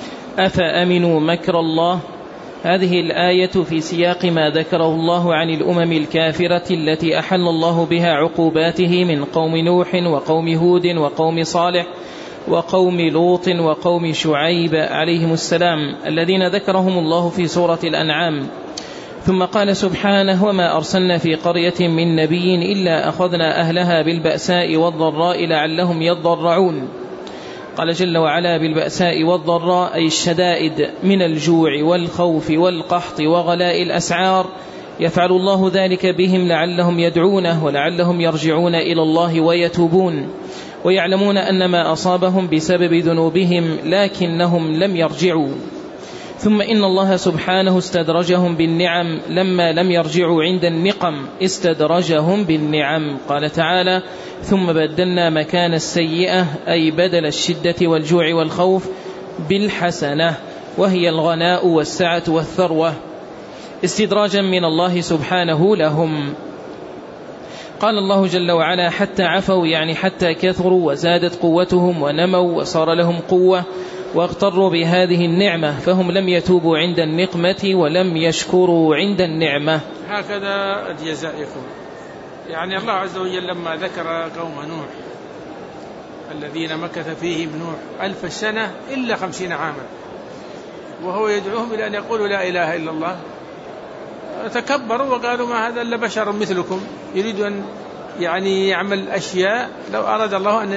أفأمنوا مكر الله. هذه الآية في سياق ما ذكره الله عن الأمم الكافرة التي أحل الله بها عقوباته من قوم نوح وقوم هود وقوم صالح وقوم لوط وقوم شعيب عليهم السلام، الذين ذكرهم الله في سورة الأنعام. ثم قال سبحانه: وما أرسلنا في قرية من نبي إلا أخذنا أهلها بالبأساء والضراء لعلهم يضرعون. قال جل وعلا: بالبأساء والضراء أي الشدائد من الجوع والخوف والقحط وغلاء الأسعار، يفعل الله ذلك بهم لعلهم يدعونه ولعلهم يرجعون إلى الله ويتوبون، ويعلمون أن ما أصابهم بسبب ذنوبهم لكنهم لم يرجعوا. ثم إن الله سبحانه استدرجهم بالنعم لما لم يرجعوا عند النقم، استدرجهم بالنعم. قال تعالى: ثم بدلنا مكان السيئة، أي بدل الشدة والجوع والخوف بالحسنة، وهي الغناء والسعة والثروة، استدراجا من الله سبحانه لهم. قال الله جل وعلا: حتى عفوا، يعني حتى كثروا وزادت قوتهم ونموا وصار لهم قوة واغتروا بهذه النعمة، فهم لم يتوبوا عند النقمة ولم يشكروا عند النعمة.
هكذا جزائكم. يعني الله عز وجل لما ذكر قوم نوح الذين مكث فيهم نوح 1000 سنة إلا 50 عاما، وهو يدعوهم إلى أن يقولوا لا إله إلا الله، تكبروا وقالوا: ما هذا إلا بشر مثلكم يريد أن يعني يعمل أشياء لو أراد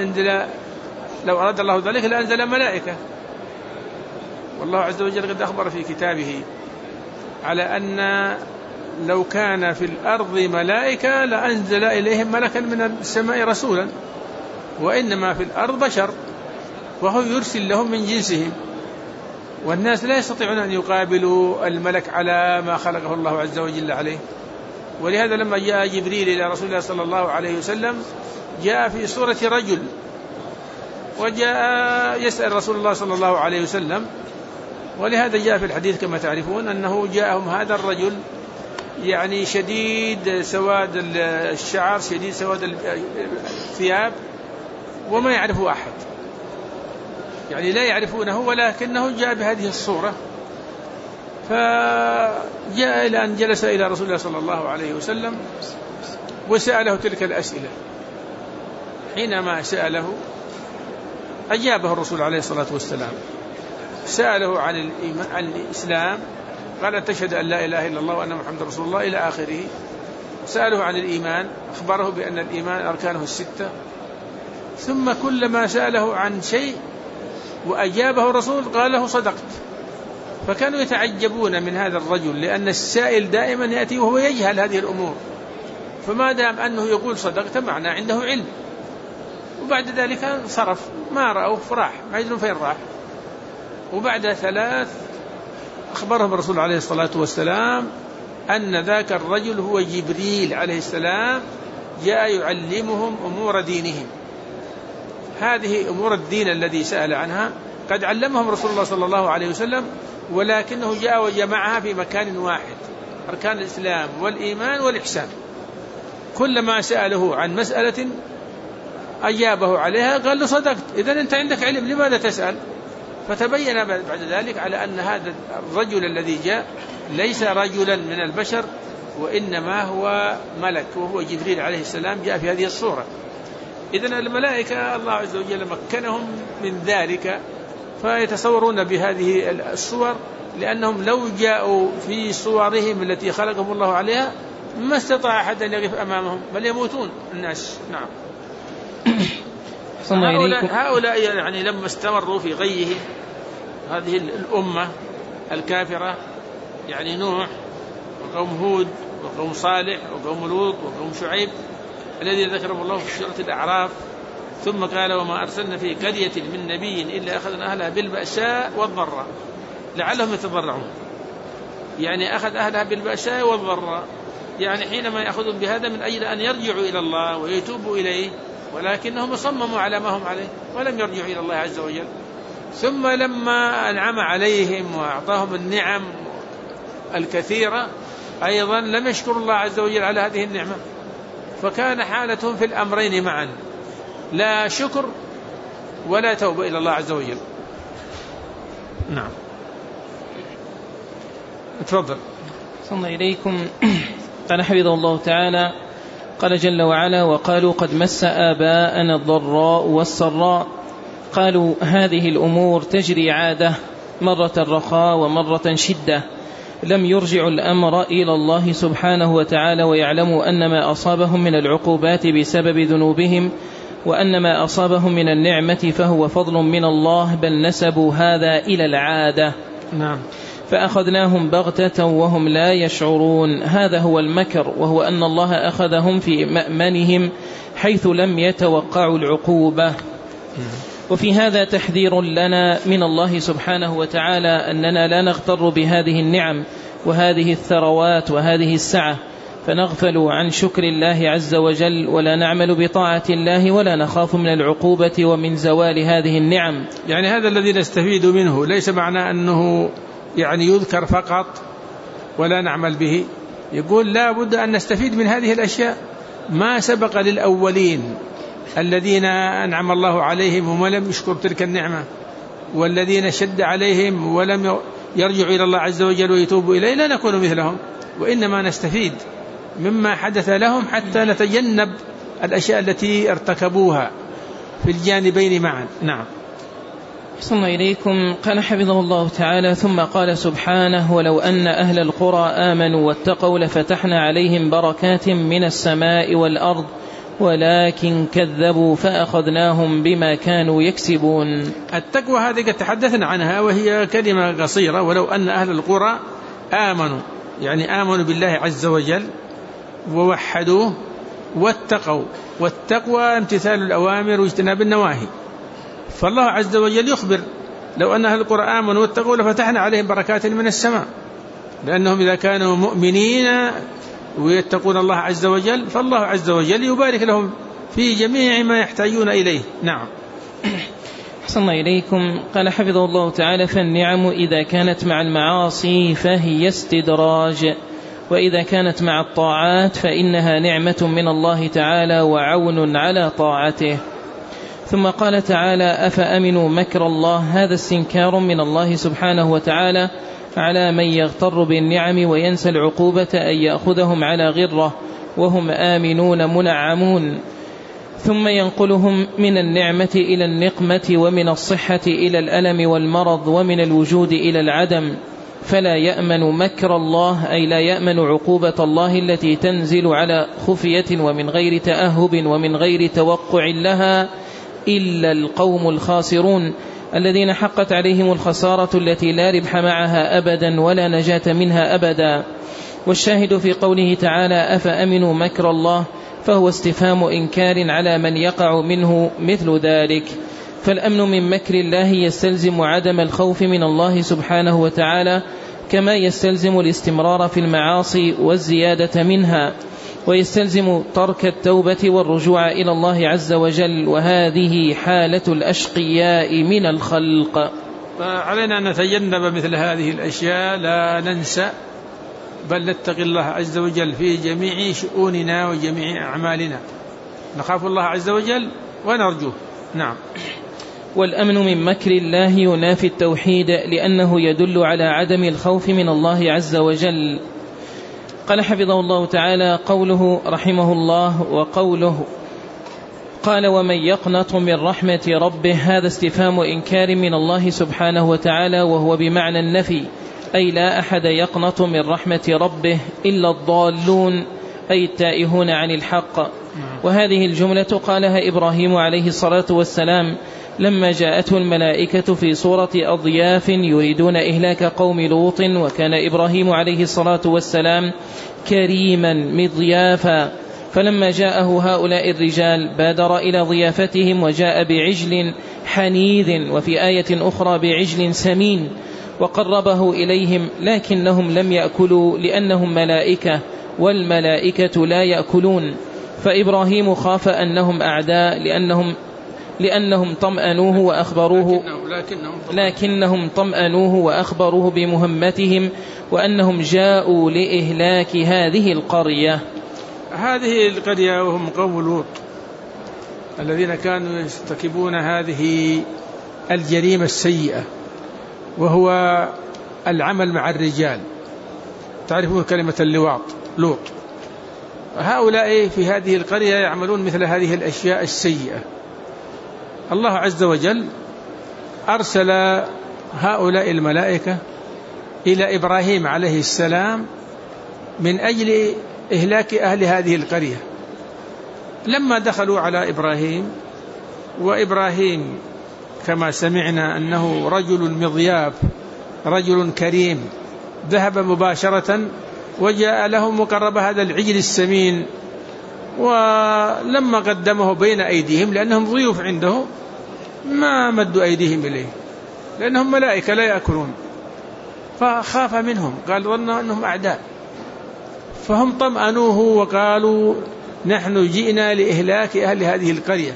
الله ذلك لأنزل ملائكة. والله عز وجل قد أخبر في كتابه على أن لو كان في الأرض ملائكة لأنزل إليهم ملكا من السماء رسولا، وإنما في الأرض بشر وهو يرسل لهم من جنسهم، والناس لا يستطيعون أن يقابلوا الملك على ما خلقه الله عز وجل عليه. ولهذا لما جاء جبريل إلى رسول الله صلى الله عليه وسلم جاء في صورة رجل، وجاء يسأل رسول الله صلى الله عليه وسلم، ولهذا جاء في الحديث كما تعرفون أنه جاءهم هذا الرجل يعني شديد سواد الشعر، شديد سواد الثياب، وما يعرفه أحد، يعني لا يعرفونه، ولكنه جاء بهذه الصورة. فجاء إلى أن جلس إلى رسول الله صلى الله عليه وسلم وسأله تلك الأسئلة. حينما سأله أجابه الرسول عليه الصلاة والسلام، سأله عن الإسلام، قال: تشهد أن لا إله إلا الله وأن محمد رسول الله إلى آخره. سأله عن الإيمان، أخبره بأن الإيمان أركانه 6. ثم كلما سأله عن شيء وأجابه الرسول قال له: صدقت. فكانوا يتعجبون من هذا الرجل، لأن السائل دائما يأتي وهو يجهل هذه الأمور، فما دام أنه يقول صدقت معنى عنده علم. وبعد ذلك صرف، ما رأوه فراح، ما يدرون فين راح. وبعد 3 أخبرهم الرسول عليه الصلاة والسلام أن ذاك الرجل هو جبريل عليه السلام، جاء يعلمهم أمور دينهم. هذه أمور الدين الذي سأل عنها قد علمهم رسول الله صلى الله عليه وسلم، ولكنه جاء وجمعها في مكان واحد، أركان الإسلام والإيمان والإحسان. كلما سأله عن مسألة أجابه عليها قال له: صدقت، إذن أنت عندك علم، لماذا تسأل؟ فتبين بعد ذلك على أن هذا الرجل الذي جاء ليس رجلا من البشر، وإنما هو ملك، وهو جبريل عليه السلام، جاء في هذه الصورة. إذن الملائكة الله عز وجل مكنهم من ذلك، فيتصورون بهذه الصور، لأنهم لو جاءوا في صورهم التي خلقهم الله عليها ما استطاع أحد أن يقف أمامهم، بل يموتون الناس. نعم. هؤلاء يعني لما استمروا في غيهم، هذه الأمة الكافرة، يعني نوح وقوم هود وقوم صالح وقوم لوط وقوم شعيب الذي ذكرهم الله في سورة الأعراف، ثم قال: وما أرسلنا في قرية من نبي إلا أخذنا أهلها بالبأساء والضراء لعلهم يتضرعون. يعني أخذ أهلها بالبأساء والضراء، يعني حينما يأخذون بهذا من أجل أن يرجعوا إلى الله ويتوبوا إليه، ولكنهم صمموا على ما هم عليه ولم يرجعوا إلى الله عز وجل. ثم لما أنعم عليهم وأعطاهم النعم الكثيرة أيضا لم يشكروا الله عز وجل على هذه النعمة، فكان حالتهم في الأمرين معا، لا شكر ولا توبة إلى الله عز وجل. نعم. تفضل.
صلى إليكم. قال حفظه الله تعالى: قال جل وعلا: وقالوا قد مس آباءنا الضراء والسراء. قالوا هذه الأمور تجري عادة، مرة رخاء ومرة شدة، لم يرجعوا الأمر إلى الله سبحانه وتعالى، ويعلموا أن ما أصابهم من العقوبات بسبب ذنوبهم، وأن ما أصابهم من النعمة فهو فضل من الله، بل نسبوا هذا إلى العادة.
نعم.
فأخذناهم بغتة وهم لا يشعرون. هذا هو المكر، وهو أن الله أخذهم في مأمنهم حيث لم يتوقعوا العقوبة. وفي هذا تحذير لنا من الله سبحانه وتعالى أننا لا نغتر بهذه النعم وهذه الثروات وهذه السعة فنغفل عن شكر الله عز وجل ولا نعمل بطاعة الله ولا نخاف من العقوبة ومن زوال هذه النعم.
يعني هذا الذي نستفيد منه ليس معنى أنه يعني يذكر فقط ولا نعمل به، يقول لا بد أن نستفيد من هذه الأشياء. ما سبق للأولين الذين أنعم الله عليهم ولم يشكر تلك النعمة، والذين شد عليهم ولم يرجعوا إلى الله عز وجل ويتوبوا إليه، لا نكون مثلهم، وإنما نستفيد مما حدث لهم حتى نتجنب الأشياء التي ارتكبوها في الجانبين معا. نعم.
أحسن إليكم. قال حفظه الله تعالى: ثم قال سبحانه: ولو أن أهل القرى آمنوا واتقوا لفتحنا عليهم بركات من السماء والأرض ولكن كذبوا فأخذناهم بما كانوا يكسبون.
التقوى هذه قد تحدثنا عنها وهي كلمة قصيرة. ولو أن أهل القرى آمنوا، يعني آمنوا بالله عز وجل ووحدوه واتقوا، والتقوى امتثال الأوامر واجتناب النواهي. فالله عز وجل يخبر: لو أن أهل القرى آمنوا واتقوا لفتحنا عليهم بركات من السماء، لأنهم إذا كانوا مؤمنين ويتقون الله عز وجل فالله عز وجل يبارك لهم في جميع ما يحتاجون إليه. نعم.
أحسن إليكم. قال حفظه الله تعالى: فالنعم إذا كانت مع المعاصي فهي استدراج، وإذا كانت مع الطاعات فإنها نعمة من الله تعالى وعون على طاعته. ثم قال تعالى: أفأمنوا مكر الله. هذا استنكار من الله سبحانه وتعالى على من يغتر بالنعم وينسى العقوبة أن يأخذهم على غرة وهم آمنون منعمون، ثم ينقلهم من النعمة إلى النقمة ومن الصحة إلى الألم والمرض ومن الوجود إلى العدم. فلا يأمن مكر الله، أي لا يأمن عقوبة الله التي تنزل على خفية ومن غير تأهب ومن غير توقع لها إلا القوم الخاسرون الذين حقت عليهم الخسارة التي لا ربح معها أبدا ولا نجاة منها أبدا. والشاهد في قوله تعالى: أفأمنوا مكر الله، فهو استفهام إنكار على من يقع منه مثل ذلك. فالأمن من مكر الله يستلزم عدم الخوف من الله سبحانه وتعالى، كما يستلزم الاستمرار في المعاصي والزيادة منها، ويستلزم ترك التوبة والرجوع إلى الله عز وجل، وهذه حالة الأشقياء من الخلق.
فعلينا أن نتجنب مثل هذه الأشياء، لا ننسى بل نتقي الله عز وجل في جميع شؤوننا وجميع أعمالنا، نخاف الله عز وجل ونرجوه. نعم.
والأمن من مكر الله ينافي التوحيد، لأنه يدل على عدم الخوف من الله عز وجل. قال حفظه الله تعالى: قوله رحمه الله وقوله قال: ومن يقنط من رحمة ربه، هذا استفهام إنكار من الله سبحانه وتعالى، وهو بمعنى النفي، أي لا أحد يقنط من رحمة ربه إلا الضالون، أي التائهون عن الحق. وهذه الجملة قالها إبراهيم عليه الصلاة والسلام لما جاءته الملائكة في صورة أضياف يريدون إهلاك قوم لوط، وكان إبراهيم عليه الصلاة والسلام كريما مضيافا، فلما جاءه هؤلاء الرجال بادر إلى ضيافتهم وجاء بعجل حنيذ، وفي آية أخرى بعجل سمين، وقربه إليهم، لكنهم لم يأكلوا لأنهم ملائكة والملائكة لا يأكلون. فإبراهيم خاف أنهم أعداء لأنهم طمأنوه وأخبروه بمهمتهم وأنهم جاءوا لإهلاك هذه القرية.
هذه القرية وهم قوم لوط الذين كانوا يرتكبون هذه الجريمة السيئة، وهو العمل مع الرجال. تعرفون كلمة اللواط، لوط. هؤلاء في هذه القرية يعملون مثل هذه الأشياء السيئة. الله عز وجل أرسل هؤلاء الملائكة إلى إبراهيم عليه السلام من أجل إهلاك أهل هذه القرية. لما دخلوا على إبراهيم، وإبراهيم كما سمعنا أنه رجل مضياف رجل كريم، ذهب مباشرة وجاء لهم وقرب هذا العجل السمين، ولما قدمه بين أيديهم لأنهم ضيوف عنده ما مدوا أيديهم إليه لأنهم ملائكة لا يأكلون، فخاف منهم، قال ظنوا أنهم أعداء، فهم طمأنوه وقالوا نحن جئنا لإهلاك أهل هذه القرية.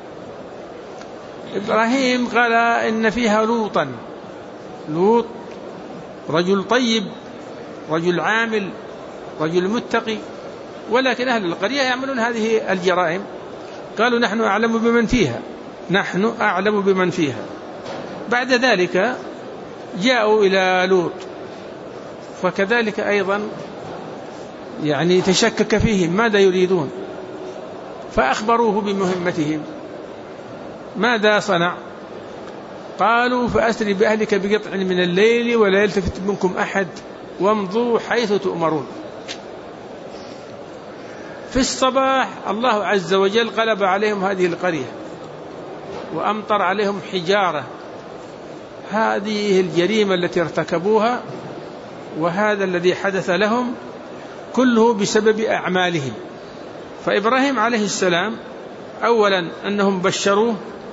إبراهيم قال إن فيها لوطا، لوط رجل طيب، رجل عامل، رجل متقي، ولكن أهل القرية يعملون هذه الجرائم. قالوا نحن أعلم بمن فيها، نحن أعلم بمن فيها. بعد ذلك جاءوا إلى لوط، فكذلك أيضا يعني تشكك فيهم ماذا يريدون، فأخبروه بمهمتهم. ماذا صنع؟ قالوا فأسري بأهلك بقطع من الليل ولا يلتفت منكم أحد وامضوا حيث تؤمرون. في الصباح الله عز وجل قلب عليهم هذه القرية وأمطر عليهم حجارة. هذه الجريمة التي ارتكبوها وهذا الذي حدث لهم كله بسبب أعمالهم. فإبراهيم عليه السلام أولا أنهم بشروه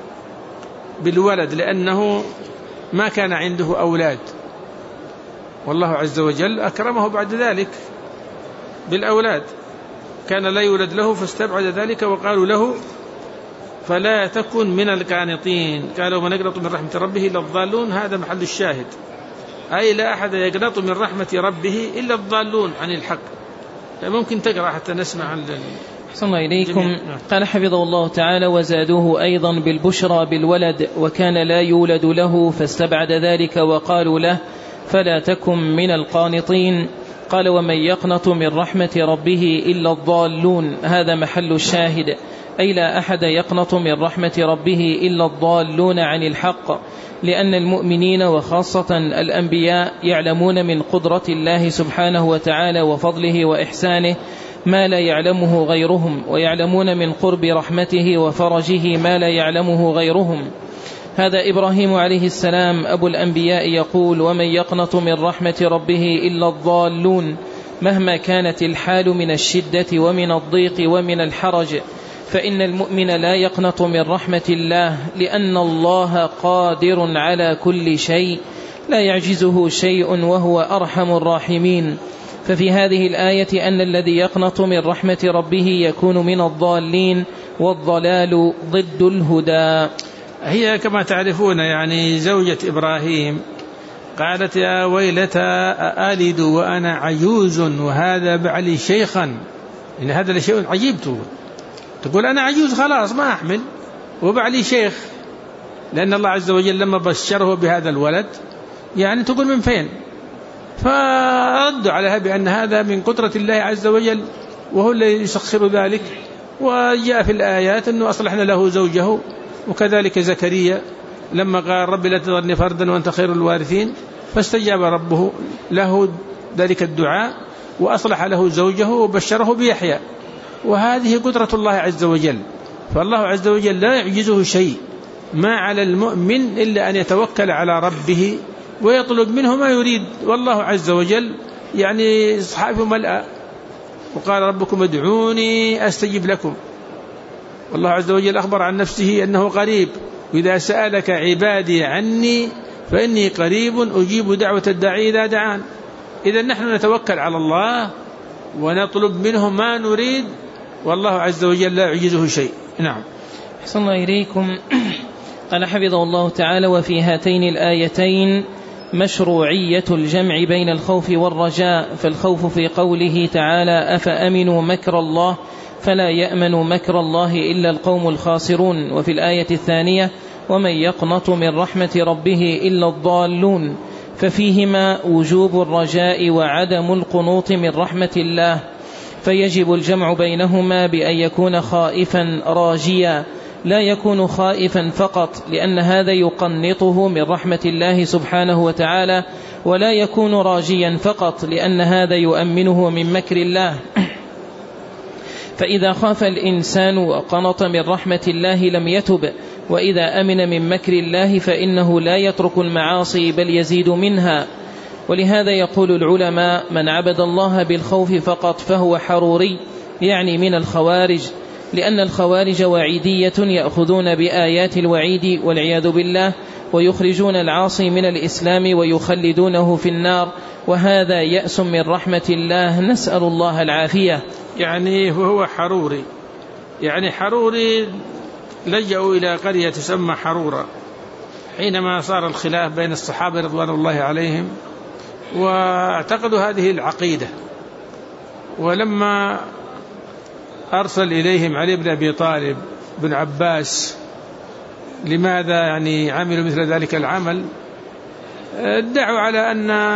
بالولد لأنه ما كان عنده أولاد، والله عز وجل أكرمه بعد ذلك بالأولاد، كان لا يولد له فاستبعد ذلك وقالوا له فلا تكن من القانطين. قالوا من يقنط من رحمة ربه إلا الضالون. هذا محل الشاهد، أي لا أحد يقنط من رحمة ربه إلا الضالون عن الحق. ممكن تقرأ حتى نسمع عن
صلى الله إليكم. قال حفظه الله تعالى وزادوه أيضا بالبشرى بالولد وكان لا يولد له فاستبعد ذلك وقالوا له فلا تكن من القانطين. قال ومن يقنط من رحمة ربه إلا الضالون. هذا محل الشاهد، أي لا أحد يقنط من رحمة ربه إلا الضالون عن الحق، لأن المؤمنين وخاصة الأنبياء يعلمون من قدرة الله سبحانه وتعالى وفضله وإحسانه ما لا يعلمه غيرهم، ويعلمون من قرب رحمته وفرجه ما لا يعلمه غيرهم. هذا إبراهيم عليه السلام أبو الأنبياء يقول ومن يقنط من رحمة ربه إلا الضالون، مهما كانت الحال من الشدة ومن الضيق ومن الحرج، فإن المؤمن لا يقنط من رحمة الله لأن الله قادر على كل شيء لا يعجزه شيء وهو أرحم الراحمين. ففي هذه الآية أن الذي يقنط من رحمة ربه يكون من الضالين، والضلال ضد الهدى.
هي كما تعرفون يعني زوجة إبراهيم قالت يا ويلتى أألد وأنا عجوز وهذا بعلي شيخا. إن هذا لشيء عجيب، تقول أنا عجوز خلاص ما أحمل وبعلي شيخ، لأن الله عز وجل لما بشره بهذا الولد يعني تقول من فين؟ فردوا عليها بأن هذا من قدرة الله عز وجل وهو الذي يسخر ذلك. وجاء في الآيات أنه أصلحنا له زوجه، وكذلك زكريا لما قال رب لا تذرني فردا وأنت خير الوارثين فاستجاب ربه له ذلك الدعاء وأصلح له زوجه وبشره بيحيى. وهذه قدرة الله عز وجل، فالله عز وجل لا يعجزه شيء. ما على المؤمن إلا أن يتوكل على ربه ويطلب منه ما يريد، والله عز وجل يعني صحابه ملأ. وقال ربكم ادعوني أستجب لكم، والله عز وجل أخبر عن نفسه أنه قريب، وإذا سألك عبادي عني فإني قريب أجيب دعوة الداعي إذا دعان. إذا نحن نتوكل على الله ونطلب منه ما نريد، والله عز وجل لا يعجزه شيء. نعم.
أحسن الله إليكم. قال حفظه الله تعالى وفي هاتين الآيتين مشروعية الجمع بين الخوف والرجاء. فالخوف في قوله تعالى أفأمنوا مكر الله فلا يأمن مكر الله إلا القوم الخاسرون. وفي الآية الثانية ومن يقنط من رحمة ربه إلا الضالون، ففيهما وجوب الرجاء وعدم القنوط من رحمة الله، فيجب الجمع بينهما بأن يكون خائفا راجيا، لا يكون خائفا فقط لأن هذا يقنطه من رحمة الله سبحانه وتعالى، ولا يكون راجيا فقط لأن هذا يؤمنه من مكر الله. فإذا خاف الإنسان وقنط من رحمة الله لم يتب، وإذا أمن من مكر الله فإنه لا يترك المعاصي بل يزيد منها. ولهذا يقول العلماء من عبد الله بالخوف فقط فهو حروري، يعني من الخوارج، لأن الخوارج وعيدية يأخذون بآيات الوعيد والعياذ بالله ويخرجون العاصي من الإسلام ويخلدونه في النار، وهذا يأس من رحمة الله، نسأل الله العافية.
يعني هو حروري، يعني حروري لجأوا إلى قرية تسمى حرورة حينما صار الخلاف بين الصحابة رضوان الله عليهم، واعتقدوا هذه العقيدة. ولما أرسل إليهم علي بن أبي طالب بن عباس لماذا يعني عملوا مثل ذلك العمل، ادعوا على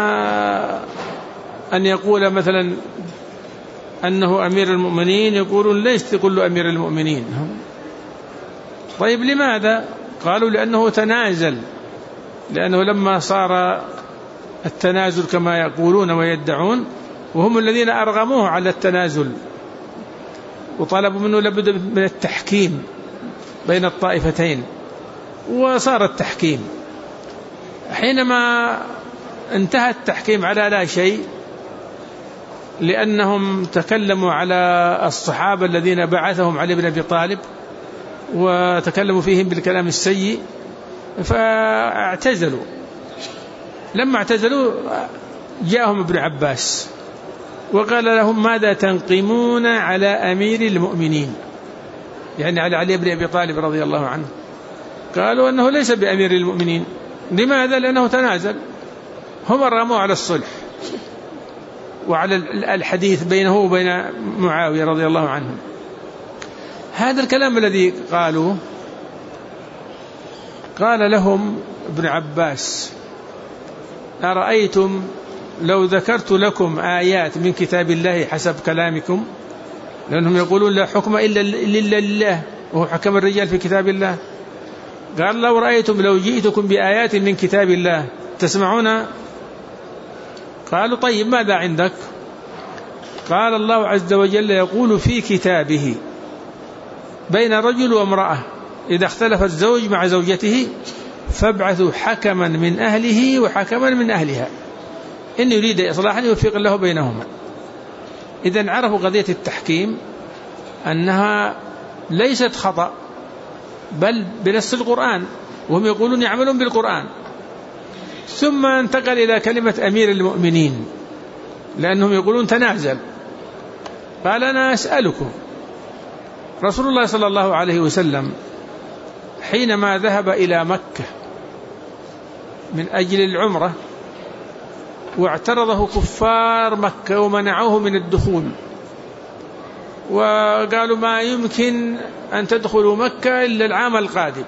أن يقول مثلا أنه أمير المؤمنين، يقولون ليس كل أمير المؤمنين. طيب لماذا؟ قالوا لأنه تنازل، لأنه لما صار التنازل كما يقولون ويدعون، وهم الذين أرغموه على التنازل وطلبوا منه لابد من التحكيم بين الطائفتين، وصار التحكيم. حينما انتهى التحكيم على لا شيء، لأنهم تكلموا على الصحابة الذين بعثهم علي بن أبي طالب وتكلموا فيهم بالكلام السيء، فاعتزلوا. لما اعتزلوا جاءهم ابن عباس وقال لهم ماذا تنقمون على أمير المؤمنين، يعني على علي بن أبي طالب رضي الله عنه. قالوا أنه ليس بأمير المؤمنين. لماذا؟ لأنه تنازل. هم رموا على الصلح وعلى الحديث بينه وبين معاوية رضي الله عنه. هذا الكلام الذي قالوه قال لهم ابن عباس أرأيتم لو ذكرت لكم آيات من كتاب الله حسب كلامكم، لأنهم يقولون لا حكم إلا لله وهو حكم الرجال في كتاب الله. قال لو رأيتم لو جئتكم بآيات من كتاب الله تسمعون؟ قالوا طيب ماذا عندك؟ قال الله عز وجل يقول في كتابه بين رجل وامرأة إذا اختلف الزوج مع زوجته فابعثوا حكما من أهله وحكما من أهلها إن يريد إصلاحا يوفق الله بينهما. إذن عرفوا قضية التحكيم أنها ليست خطأ بل بنص القرآن، وهم يقولون يعملون بالقرآن. ثم انتقل إلى كلمة أمير المؤمنين لأنهم يقولون تنازل. قال أنا أسألكم، رسول الله صلى الله عليه وسلم حينما ذهب إلى مكة من أجل العمرة واعترضه كفار مكة ومنعوه من الدخول، وقالوا ما يمكن أن تدخلوا مكة إلا العام القادم.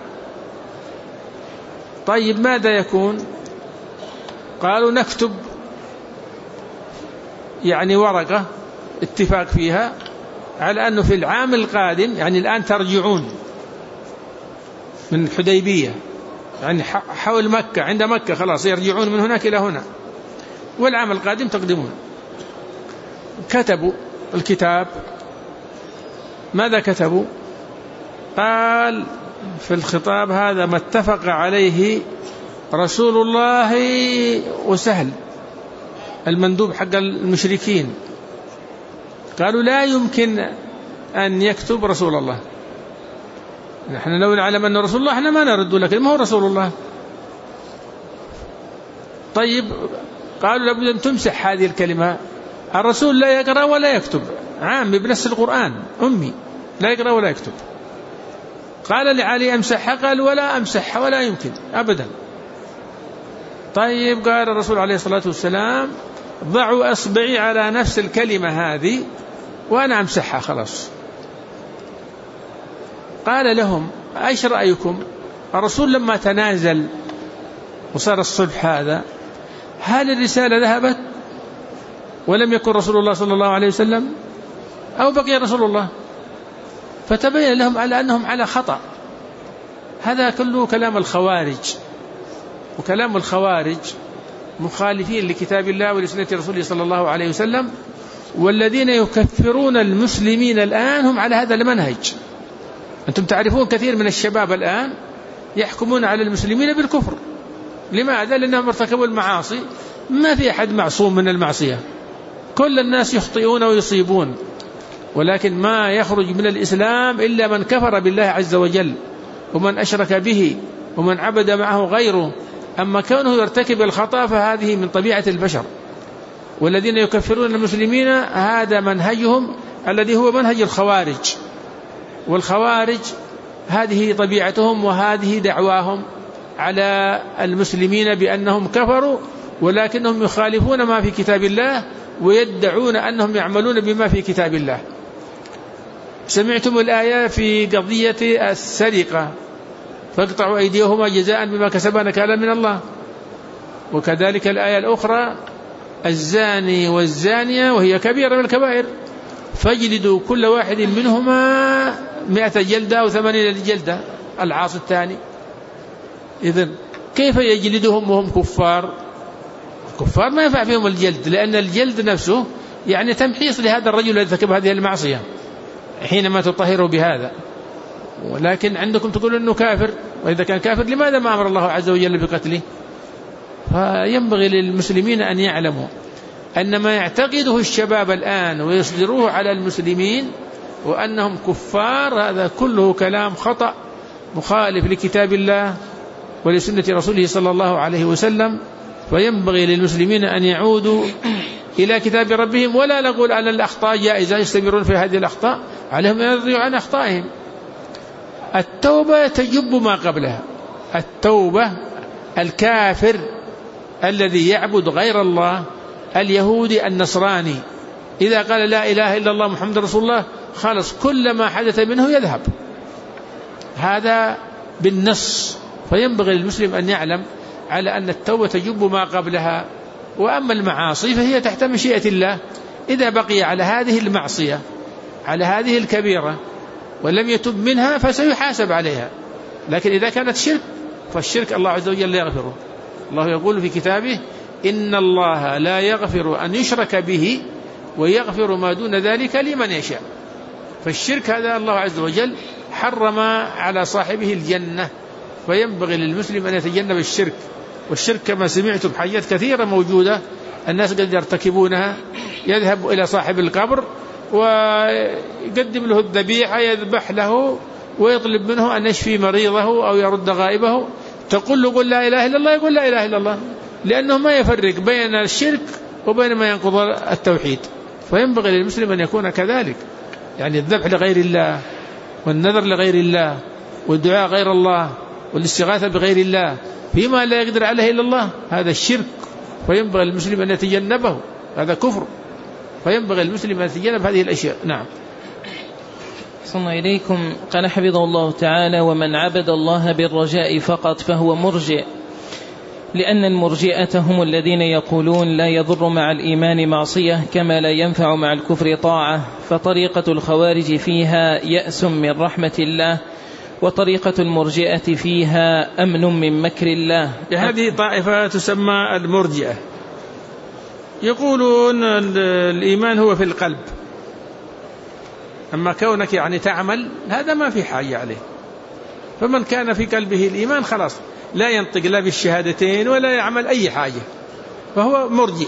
طيب ماذا يكون؟ قالوا نكتب يعني ورقة اتفاق فيها على أنه في العام القادم، يعني الآن ترجعون من الحديبية يعني حول مكة، عند مكة خلاص يرجعون من هناك إلى هنا، والعام القادم تقدمون. كتبوا الكتاب. ماذا كتبوا؟ قال في الخطاب هذا ما اتفق عليه رسول الله وسهل المندوب حق المشركين. قالوا لا يمكن أن يكتب رسول الله، نحن لو نعلم أن رسول الله احنا ما نرد لك، ما هو رسول الله. طيب قالوا لابد أن تمسح هذه الكلمة، الرسول لا يقرأ ولا يكتب، عام بنفس القرآن أمي لا يقرأ ولا يكتب. قال لعلي أمسحها، قال ولا أمسحها ولا يمكن أبدا. طيب قال الرسول عليه الصلاة والسلام ضعوا أصبعي على نفس الكلمة هذه وأنا أمسحها خلاص. قال لهم أيش رأيكم؟ الرسول لما تنازل وصار الصلح هذا، هل الرسالة ذهبت ولم يكن رسول الله صلى الله عليه وسلم أو بقي رسول الله؟ فتبين لهم على أنهم على خطأ. هذا كله كلام الخوارج، وكلام الخوارج مخالفين لكتاب الله ولسنة رسوله صلى الله عليه وسلم، والذين يكفرون المسلمين الآن هم على هذا المنهج. أنتم تعرفون كثير من الشباب الآن يحكمون على المسلمين بالكفر. لماذا؟ لأنهم ارتكبوا المعاصي. ما في أحد معصوم من المعصية، كل الناس يخطئون ويصيبون، ولكن ما يخرج من الإسلام إلا من كفر بالله عز وجل ومن أشرك به ومن عبد معه غيره. أما كونه يرتكب الخطأ فهذه من طبيعة البشر. والذين يكفرون المسلمين هذا منهجهم الذي هو منهج الخوارج، والخوارج هذه طبيعتهم وهذه دعواهم على المسلمين بأنهم كفروا، ولكنهم يخالفون ما في كتاب الله ويدعون أنهم يعملون بما في كتاب الله. سمعتم الآية في قضية السرقة فاقطعوا أيديهما جزاء بما كسبا نكالا من الله. وكذلك الآية الأخرى الزاني والزانية وهي كبيرة من الكبائر فاجلدوا كل واحد منهما 100 جلدة أو 80 جلدة العاصي الثاني. إذن كيف يجلدهم وهم كفار؟ الكفار ما ينفع فيهم الجلد، لأن الجلد نفسه يعني تمحيص لهذا الرجل الذي ارتكب هذه المعصية حينما تطهره بهذا. ولكن عندكم تقول أنه كافر، وإذا كان كافر لماذا ما أمر الله عز وجل بقتله؟ فينبغي للمسلمين أن يعلموا أن ما يعتقده الشباب الآن ويصدروه على المسلمين وأنهم كفار هذا كله كلام خطأ مخالف لكتاب الله ولسنة رسوله صلى الله عليه وسلم. وينبغي للمسلمين أن يعودوا إلى كتاب ربهم، ولا نقول أن الأخطاء جائزة يستمرون في هذه الأخطاء، عليهم أن يرضوا عن أخطائهم. التوبة تجب ما قبلها. التوبة الكافر الذي يعبد غير الله اليهودي النصراني إذا قال لا إله إلا الله محمد رسول الله خلص كل ما حدث منه يذهب، هذا بالنص. فينبغي للمسلم أن يعلم على أن التوبة تجب ما قبلها. وأما المعاصي فهي تحت مشيئة الله، إذا بقي على هذه المعصية على هذه الكبيرة ولم يتب منها فسيحاسب عليها. لكن إذا كانت شرك فالشرك الله عز وجل لا يغفره. الله يقول في كتابه إن الله لا يغفر أن يشرك به ويغفر ما دون ذلك لمن يشاء. فالشرك هذا الله عز وجل حرم على صاحبه الجنة. فينبغي للمسلم أن يتجنب الشرك. والشرك كما سمعتم حاجات كثيرة موجودة الناس قد يرتكبونها، يذهب إلى صاحب القبر ويقدم له الذبيحة يذبح له ويطلب منه أن يشفي مريضه أو يرد غائبه، تقول له قل لا إله إلا الله يقول لا إله إلا الله، لأنه ما يفرق بين الشرك وبين ما ينقض التوحيد. فينبغي للمسلم أن يكون كذلك، يعني الذبح لغير الله والنذر لغير الله والدعاء غير الله والاستغاثة بغير الله فيما لا يقدر عليه إلا الله هذا الشرك. فينبغي للمسلم أن يتجنبه، هذا كفر. فينبغي للمسلم أن يتجنب هذه الأشياء. نعم.
صلى إليكم. قال حفظه الله تعالى ومن عبد الله بالرجاء فقط فهو مرجئ، لأن المرجئة هم الذين يقولون لا يضر مع الإيمان معصية كما لا ينفع مع الكفر طاعة. فطريقة الخوارج فيها يأس من رحمة الله، وطريقة المرجئة فيها أمن من مكر الله.
هذه طائفة تسمى المرجئة، يقولون الإيمان هو في القلب، أما كونك يعني تعمل هذا ما في حاجة عليه. فمن كان في قلبه الإيمان خلاص لا ينطق لا بالشهادتين ولا يعمل أي حاجة فهو مرجئ.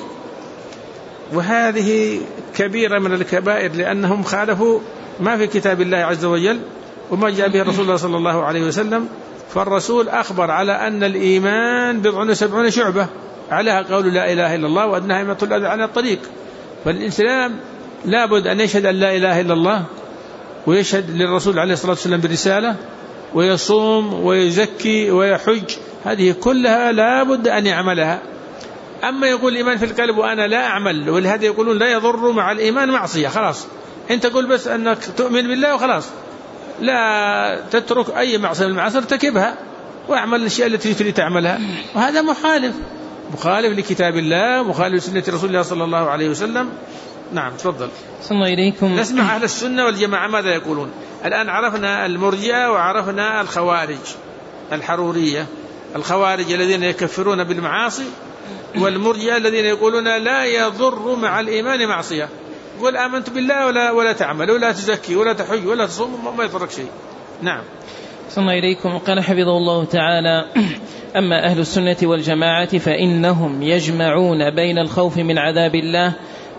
وهذه كبيرة من الكبائر لأنهم خالفوا ما في كتاب الله عز وجل وما جاء به رسول الله صلى الله عليه وسلم. فالرسول أخبر على أن الإيمان 70 شعبة عليها قول لا إله إلا الله وأنها إماطة الأذى عن الطريق. فالإسلام لابد أن يشهد أن لا إله إلا الله ويشهد للرسول عليه الصلاة والسلام بالرسالة ويصوم ويزكي ويحج، هذه كلها لابد أن يعملها. أما يقول الإيمان في القلب وأنا لا أعمل، ولهذا يقولون لا يضر مع الإيمان معصية، خلاص أنت قل بس أنك تؤمن بالله وخلاص، لا تترك أي معصية من المعاصي ارتكبها واعمل الأشياء التي تريد تعملها. وهذا مخالف لكتاب الله، مخالف لسنة رسول الله صلى الله عليه وسلم. نعم تفضل.
صلى إليكم.
نسمع أهل السنة والجماعة ماذا يقولون. الآن عرفنا المرجئة وعرفنا الخوارج الحرورية، الخوارج الذين يكفرون بالمعاصي، والمرجئة الذين يقولون لا يضر مع الإيمان معصية، قل آمنت بالله ولا تعمل ولا تزكي ولا تحج ولا تصوم ما يضرك شيء. نعم.
صلى إليكم. قال حفظه الله تعالى أما أهل السنة والجماعة فإنهم يجمعون بين الخوف من عذاب الله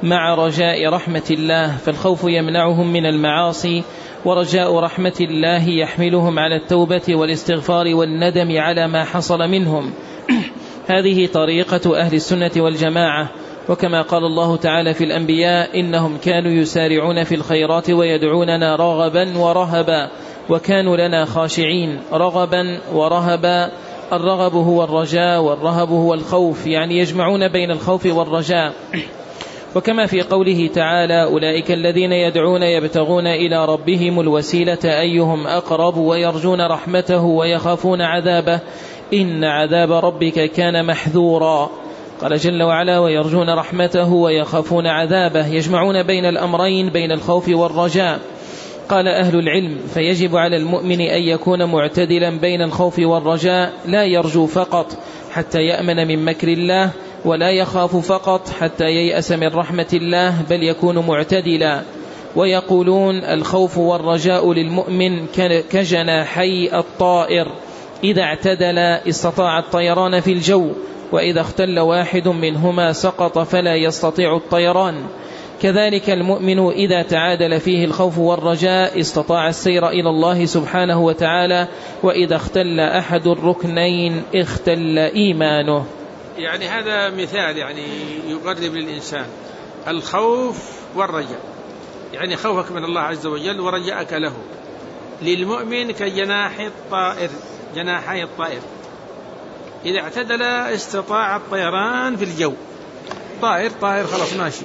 مع رجاء رحمة الله، فالخوف يمنعهم من المعاصي، ورجاء رحمة الله يحملهم على التوبة والاستغفار والندم على ما حصل منهم. هذه طريقة أهل السنة والجماعة. وكما قال الله تعالى في الأنبياء: إنهم كانوا يسارعون في الخيرات ويدعوننا رغبا ورهبا وكانوا لنا خاشعين. رغبا ورهبا، الرغب هو الرجاء والرهب هو الخوف، يعني يجمعون بين الخوف والرجاء. وكما في قوله تعالى: أولئك الذين يدعون يبتغون إلى ربهم الوسيلة أيهم أقرب ويرجون رحمته ويخافون عذابه إن عذاب ربك كان محذورا. قال جل وعلا: ويرجون رحمته ويخافون عذابه، يجمعون بين الأمرين، بين الخوف والرجاء. قال أهل العلم: فيجب على المؤمن أن يكون معتدلا بين الخوف والرجاء، لا يرجو فقط حتى يأمن من مكر الله، ولا يخاف فقط حتى ييأس من رحمة الله، بل يكون معتدلا. ويقولون: الخوف والرجاء للمؤمن كجناحي الطائر، إذا اعتدل استطاع الطيران في الجو، وإذا اختل واحد منهما سقط فلا يستطيع الطيران. كذلك المؤمن إذا تعادل فيه الخوف والرجاء استطاع السير إلى الله سبحانه وتعالى، وإذا اختل أحد الركنين اختل إيمانه.
يعني هذا مثال يعني يقرب للإنسان الخوف والرجاء، يعني خوفك من الله عز وجل ورجاءك له. للمؤمن كجناحي الطائر، جناحي الطائر، إذا اعتدل استطاع الطيران في الجو، طائر خلاص ماشي.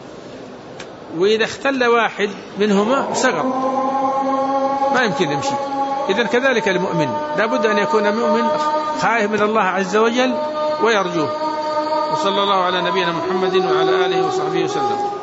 وإذا اختل واحد منهما سقط، ما يمكن يمشي. إذن كذلك المؤمن لابد أن يكون مؤمن خائف من الله عز وجل ويرجوه. وصلى الله على نبينا محمد وعلى آله وصحبه وسلم.